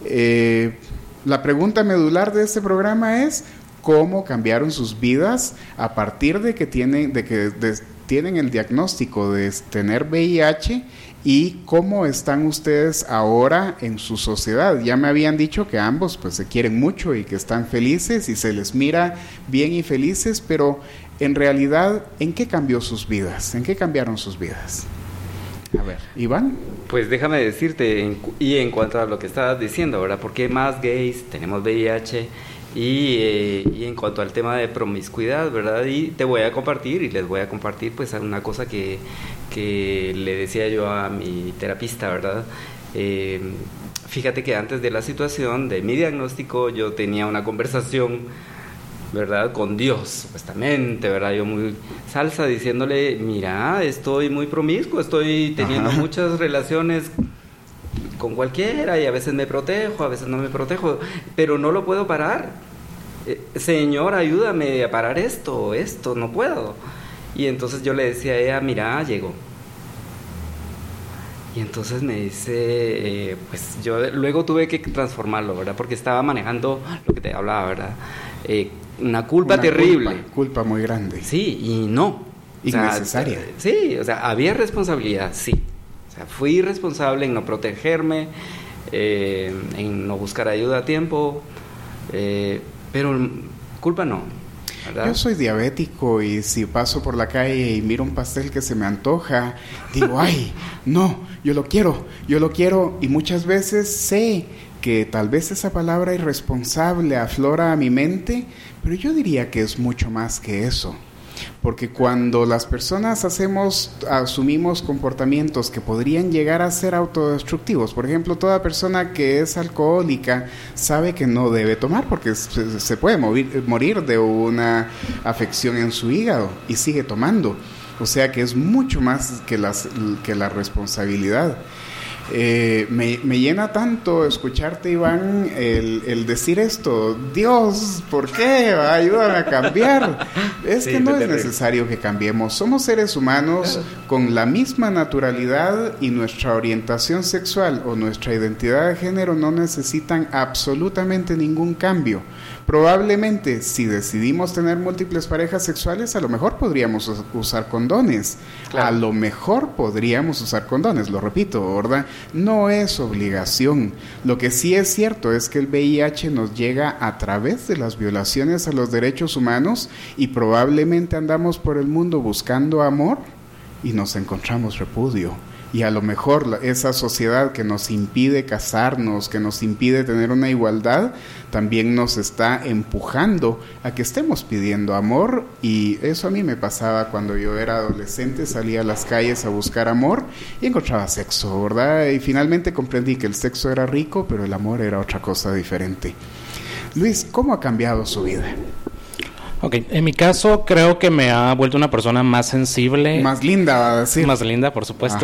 eh, la pregunta medular de este programa es: ¿cómo cambiaron sus vidas a partir de que tienen, de que de, tienen el diagnóstico de tener V I H? ¿Y cómo están ustedes ahora en su sociedad? Ya me habían dicho que ambos pues se quieren mucho y que están felices y se les mira bien y felices, pero en realidad, ¿en qué cambió sus vidas? ¿En qué cambiaron sus vidas? A ver, Iván. Pues déjame decirte, en, y en cuanto a lo que estabas diciendo, ¿verdad? ¿Por qué más gays tenemos V I H? Y, eh, y en cuanto al tema de promiscuidad, ¿verdad? Y te voy a compartir y les voy a compartir pues una cosa que, que le decía yo a mi terapista, ¿verdad? Eh, fíjate que antes de la situación de mi diagnóstico yo tenía una conversación, ¿verdad? Con Dios, supuestamente, ¿verdad? Yo muy salsa diciéndole: mira, estoy muy promiscuo, estoy teniendo Ajá. muchas relaciones con cualquiera y a veces me protejo, a veces no me protejo, pero no lo puedo parar. Eh, Señor, ayúdame a parar esto, esto, no puedo. Y entonces yo le decía a ella: mira, llegó. Y entonces me dice, eh, pues yo luego tuve que transformarlo, ¿verdad? Porque estaba manejando lo que te hablaba, ¿verdad? Eh, una culpa una terrible. Culpa, culpa muy grande. Sí, y no. Innecesaria. O sea, sí, o sea, había responsabilidad, sí. O sea, fui responsable en no protegerme, eh, en no buscar ayuda a tiempo, eh, pero culpa no, ¿verdad? Yo soy diabético y si paso por la calle y miro un pastel que se me antoja, digo: ay, no, yo lo quiero, yo lo quiero, y muchas veces sé que tal vez esa palabra irresponsable aflora a mi mente, pero yo diría que es mucho más que eso. Porque cuando las personas hacemos, asumimos comportamientos que podrían llegar a ser autodestructivos, por ejemplo, toda persona que es alcohólica sabe que no debe tomar porque se, se puede morir, morir de una afección en su hígado y sigue tomando. O sea que es mucho más que, las, que la responsabilidad. Eh, me, me llena tanto escucharte, Iván, el, el decir esto: Dios, ¿por qué? Ayúdame a cambiar. Es sí, que no es necesario que cambiemos. Somos seres humanos con la misma naturalidad y nuestra orientación sexual o nuestra identidad de género no necesitan absolutamente ningún cambio. Probablemente, si decidimos tener múltiples parejas sexuales, a lo mejor podríamos usar condones. Claro. A lo mejor podríamos usar condones, lo repito, ¿verdad? No es obligación. Lo que sí es cierto es que el V I H nos llega a través de las violaciones a los derechos humanos y probablemente andamos por el mundo buscando amor y nos encontramos repudio. Y a lo mejor la, esa sociedad que nos impide casarnos, que nos impide tener una igualdad, también nos está empujando a que estemos pidiendo amor. Y eso a mí me pasaba cuando yo era adolescente, salía a las calles a buscar amor y encontraba sexo, ¿verdad? Y finalmente comprendí que el sexo era rico, pero el amor era otra cosa diferente. Luis, ¿cómo ha cambiado su vida? Ok, en mi caso creo que me ha vuelto una persona más sensible. Más linda, va a decir. Más linda, por supuesto.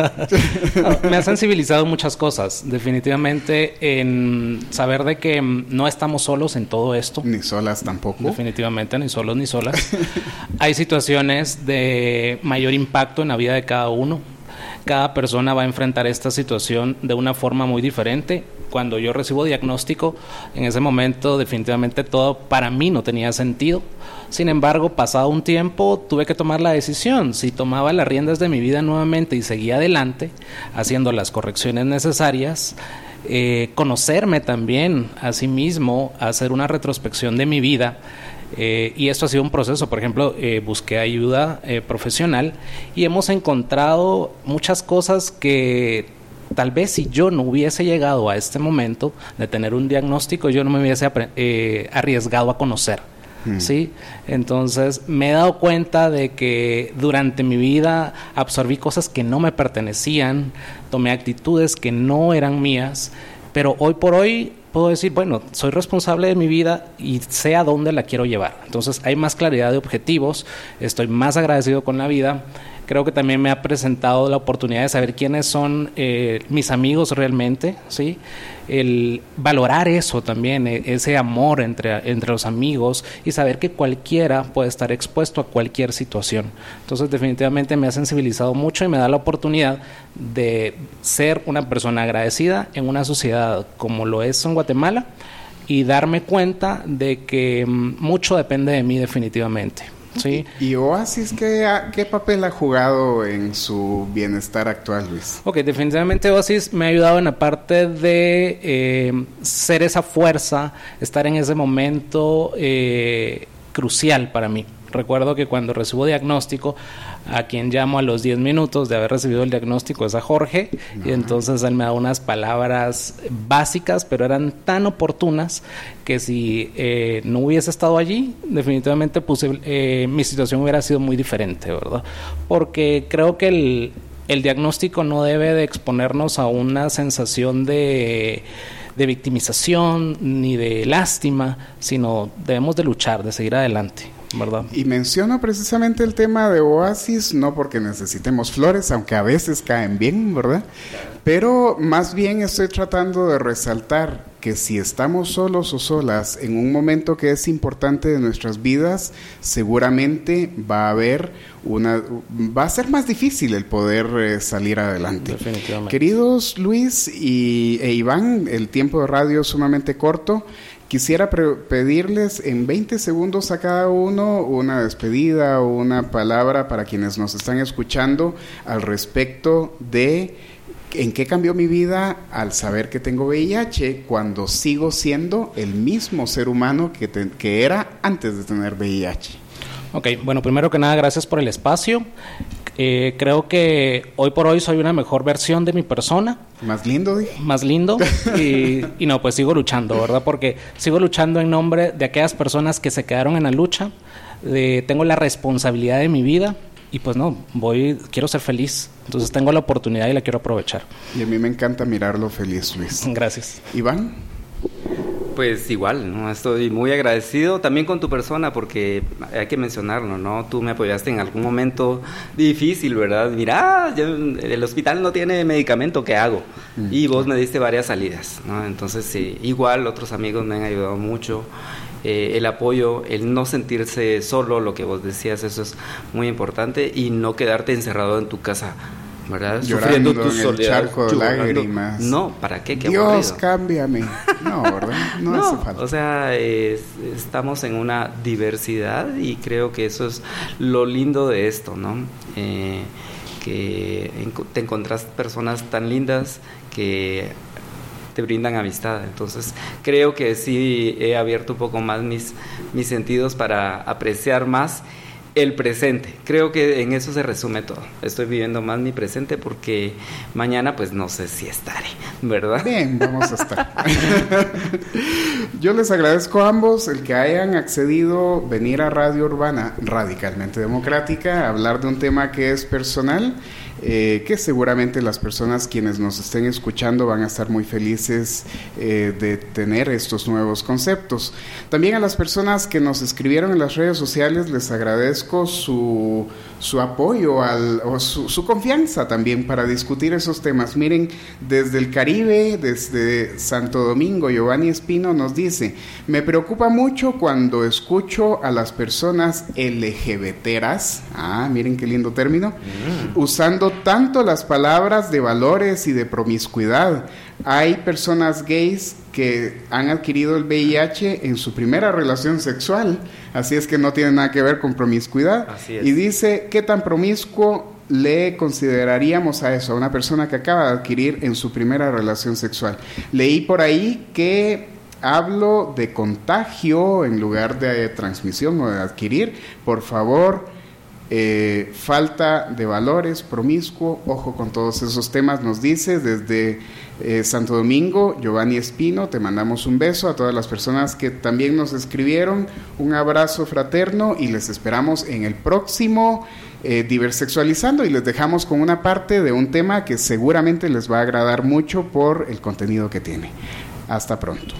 No, me ha sensibilizado muchas cosas, definitivamente, en saber de que no estamos solos en todo esto. Ni solas tampoco. Definitivamente, ni solos ni solas. Hay situaciones de mayor impacto en la vida de cada uno. Cada persona va a enfrentar esta situación de una forma muy diferente. Cuando yo recibo diagnóstico, en ese momento definitivamente todo para mí no tenía sentido. Sin embargo, pasado un tiempo tuve que tomar la decisión. Si tomaba las riendas de mi vida nuevamente y seguía adelante, haciendo las correcciones necesarias, eh, conocerme también a sí mismo, hacer una retrospección de mi vida. Eh, y esto ha sido un proceso. Por ejemplo, eh, busqué ayuda eh, profesional y hemos encontrado muchas cosas que tal vez si yo no hubiese llegado a este momento de tener un diagnóstico, yo no me hubiese eh, arriesgado a conocer. Mm. ¿Sí? Entonces me he dado cuenta de que durante mi vida absorbí cosas que no me pertenecían, tomé actitudes que no eran mías, pero hoy por hoy puedo decir, bueno, soy responsable de mi vida y sé a dónde la quiero llevar. Entonces hay más claridad de objetivos, estoy más agradecido con la vida. Creo que también me ha presentado la oportunidad de saber quiénes son eh, mis amigos realmente, ¿sí? El valorar eso también, ese amor entre, entre los amigos y saber que cualquiera puede estar expuesto a cualquier situación. Entonces definitivamente me ha sensibilizado mucho y me da la oportunidad de ser una persona agradecida en una sociedad como lo es en Guatemala y darme cuenta de que mucho depende de mí definitivamente. Sí. ¿Y Oasis qué, qué papel ha jugado en su bienestar actual, Luis? Ok, definitivamente Oasis me ha ayudado en la parte de eh, ser esa fuerza, estar en ese momento eh, crucial para mí. Recuerdo que cuando recibo diagnóstico, a quien llamo a los diez minutos de haber recibido el diagnóstico es a Jorge, uh-huh. Y entonces él me da unas palabras básicas, pero eran tan oportunas que si eh, no hubiese estado allí, definitivamente puse, eh, mi situación hubiera sido muy diferente, ¿verdad? Porque creo que el, el diagnóstico no debe de exponernos a una sensación de... de victimización ni de lástima, sino debemos de luchar, de seguir adelante, ¿verdad? Y menciono precisamente el tema de Oasis, no porque necesitemos flores, aunque a veces caen bien, ¿verdad? Pero más bien estoy tratando de resaltar que si estamos solos o solas en un momento que es importante de nuestras vidas, seguramente va a haber una, va a ser más difícil el poder eh, salir adelante. Definitivamente. Queridos Luis y, e Iván, el tiempo de radio es sumamente corto. Quisiera pre- pedirles en veinte segundos a cada uno una despedida o una palabra para quienes nos están escuchando al respecto de en qué cambió mi vida al saber que tengo V I H cuando sigo siendo el mismo ser humano que, te- que era antes de tener V I H. Ok, bueno, primero que nada, gracias por el espacio. Eh, creo que hoy por hoy soy una mejor versión de mi persona. Más lindo, dije. Más lindo. Y, y no, pues sigo luchando, ¿verdad? Porque sigo luchando en nombre de aquellas personas que se quedaron en la lucha. De, tengo la responsabilidad de mi vida. Y pues no, voy, quiero ser feliz. Entonces tengo la oportunidad y la quiero aprovechar. Y a mí me encanta mirarlo feliz, Luis. Gracias. Iván. Pues igual, ¿no? Estoy muy agradecido también con tu persona porque hay que mencionarlo, ¿no? Tú me apoyaste en algún momento difícil, ¿verdad? Mira, yo, el hospital no tiene medicamento, ¿qué hago? Mm. Y vos me diste varias salidas, ¿no? Entonces, sí, igual otros amigos me han ayudado mucho. Eh, el apoyo, el no sentirse solo, lo que vos decías, eso es muy importante y no quedarte encerrado en tu casa, ¿verdad? Llorando tu en soledad, el charco de llorando. lágrimas. No, ¿para qué? Qué Dios, aburrido. Cámbiame. No, ¿verdad? No, no hace falta. O sea, es, estamos en una diversidad y creo que eso es lo lindo de esto, ¿no? Eh, que te encontrás personas tan lindas que te brindan amistad. Entonces creo que sí he abierto un poco más mis, mis sentidos para apreciar más el presente. Creo que en eso se resume todo. Estoy viviendo más mi presente porque mañana pues no sé si estaré, ¿verdad? Bien, vamos a estar. Yo les agradezco a ambos el que hayan accedido venir a Radio Urbana Radicalmente Democrática a hablar de un tema que es personal, eh, que seguramente las personas quienes nos estén escuchando van a estar muy felices eh, de tener estos nuevos conceptos. También a las personas que nos escribieron en las redes sociales les agradezco su, su apoyo al, o su, su confianza también para discutir esos temas. Miren, desde el Caribe, desde Santo Domingo, Giovanni Espino nos dice: me preocupa mucho cuando escucho a las personas L G B T-eras, ah, miren qué lindo término, mm. usando tanto las palabras de valores y de promiscuidad. Hay personas gays que han adquirido el V I H en su primera relación sexual, así es que no tiene nada que ver con promiscuidad. Así es. Y dice, ¿qué tan promiscuo le consideraríamos a eso, a una persona que acaba de adquirir en su primera relación sexual? Leí por ahí que hablo de contagio en lugar de transmisión o de adquirir. Por favor, eh, falta de valores, promiscuo, ojo con todos esos temas, nos dice desde eh, Santo Domingo, Giovanni Espino. Te mandamos un beso a todas las personas que también nos escribieron, un abrazo fraterno y les esperamos en el próximo eh, Diversexualizando, y les dejamos con una parte de un tema que seguramente les va a agradar mucho por el contenido que tiene. Hasta pronto.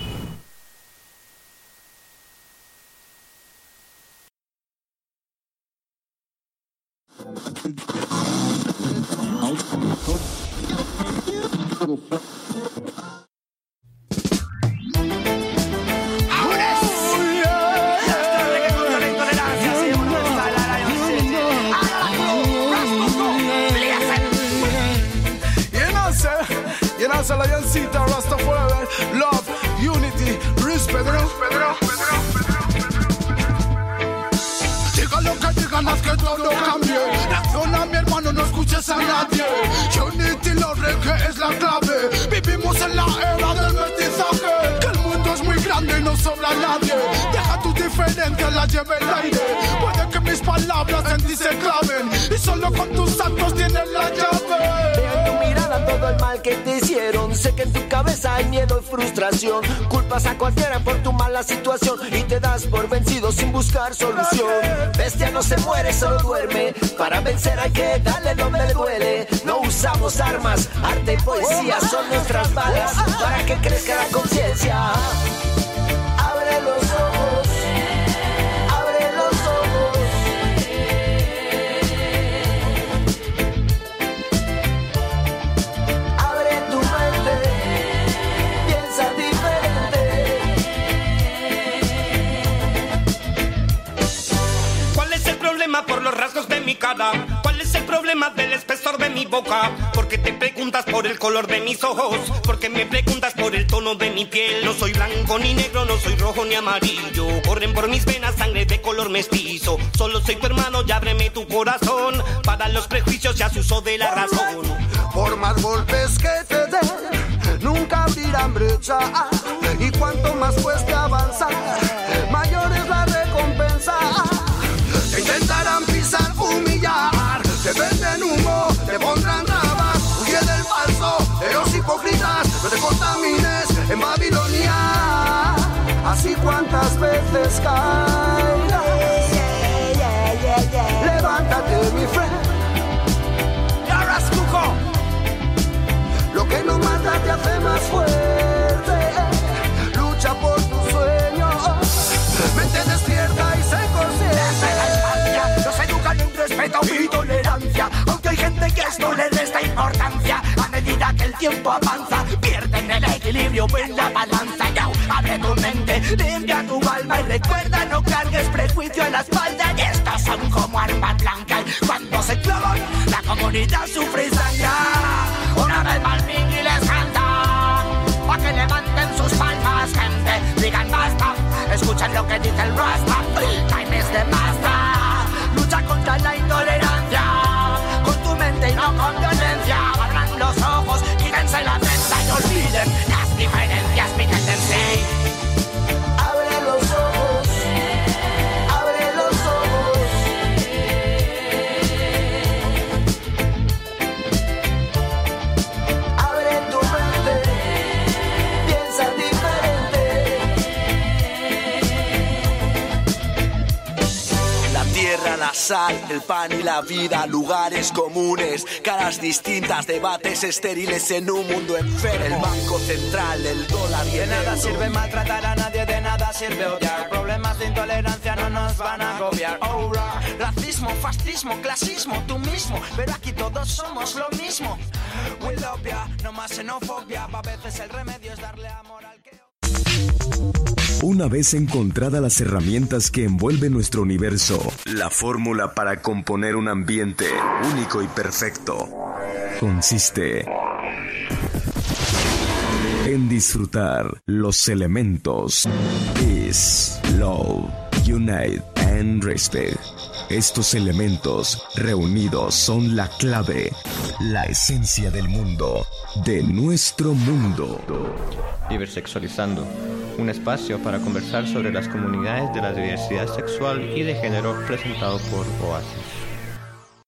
Love, unity, respect. Diga lo que digan, haz que todo cambie. Reacciona, mi hermano, no escuches a nadie. Unity, lo reggae es la clave. Vivimos en la era del mestizaje. Que el mundo es muy grande y no sobra nadie. Deja tu diferencia, la lleve el aire. Puede que mis palabras en ti se claven y solo con tus actos tienes la llave. Veo en tu mirada todo el mal que te hicieron. Sé que en tu cabeza hay miedo y frustración. Culpas a cualquiera por tu mala situación y te das por vencido sin buscar solución. Bestia no se muere, solo duerme. Para vencer hay que darle donde le duele. No usamos armas, arte y poesía son nuestras balas para que crezca la conciencia. Abre los ojos, abre los ojos. Abre tu mente, piensa diferente. ¿Cuál es el problema por los rasgos de mi cara? ¿Cuál es el problema del espesor de mi boca? Porque te preguntas por el color de mis ojos, porque me preguntas por el tono de mi piel. No soy blanco ni negro, no soy rojo ni amarillo. Corren por mis venas sangre de color mestizo. Solo soy tu hermano y ábreme tu corazón. Para los prejuicios ya se usó de la razón. Por más golpes que te den, nunca abrirán brecha. Y cuanto más cueste avanzar, mayor es la recompensa. Te intentarán pisar, humillar, te venden humo, te pondrán trabas. Huye del falso, de los hipócritas, no te contamines en Babilonia. Así cuantas veces caigas, yeah, yeah, yeah. Levántate, mi friend. Y ahora escucho. Lo que no mata te hace más fuerte. Lucha por tus sueños. Mente despierta y sé consciente. Nos educan en respeto y tolerancia, aunque hay gente que a esto le resta importancia. A medida que el tiempo avanza, pierden el equilibrio en la balanza. Ya, abre tu mente, limpia tu alma y recuerda, no cargues prejuicio en la espalda. Y estas son como armas blancas, y cuando se clavan, la comunidad sufre y sangra. Una vez más Mingui les canta, pa' que levanten sus palmas, gente. Digan basta, escuchen lo que dice el Rasta. Time is the master. Lucha contra la intolerancia, con tu mente y no con violencia. Abran los ojos, quítense la prensa y olviden las diferencias, mírense. Abre los ojos, abre los ojos. tierra, la sal, el pan y la vida, lugares comunes, caras distintas, debates estériles en un mundo enfermo. El banco central, el dólar y el De nada euro. sirve maltratar a nadie, de nada sirve odiar. Problemas de intolerancia no nos van a agobiar. Oh, ra. Racismo, fascismo, clasismo, tú mismo. Pero aquí todos somos lo mismo. We love ya, no más xenofobia. A veces el remedio es darle amor al que... Una vez encontradas las herramientas que envuelven nuestro universo, la fórmula para componer un ambiente único y perfecto consiste en disfrutar los elementos Peace, Love, Unite and Respect. Estos elementos reunidos son la clave, la esencia del mundo, de nuestro mundo. Diversexualizando, un espacio para conversar sobre las comunidades de la diversidad sexual y de género presentado por Oasis.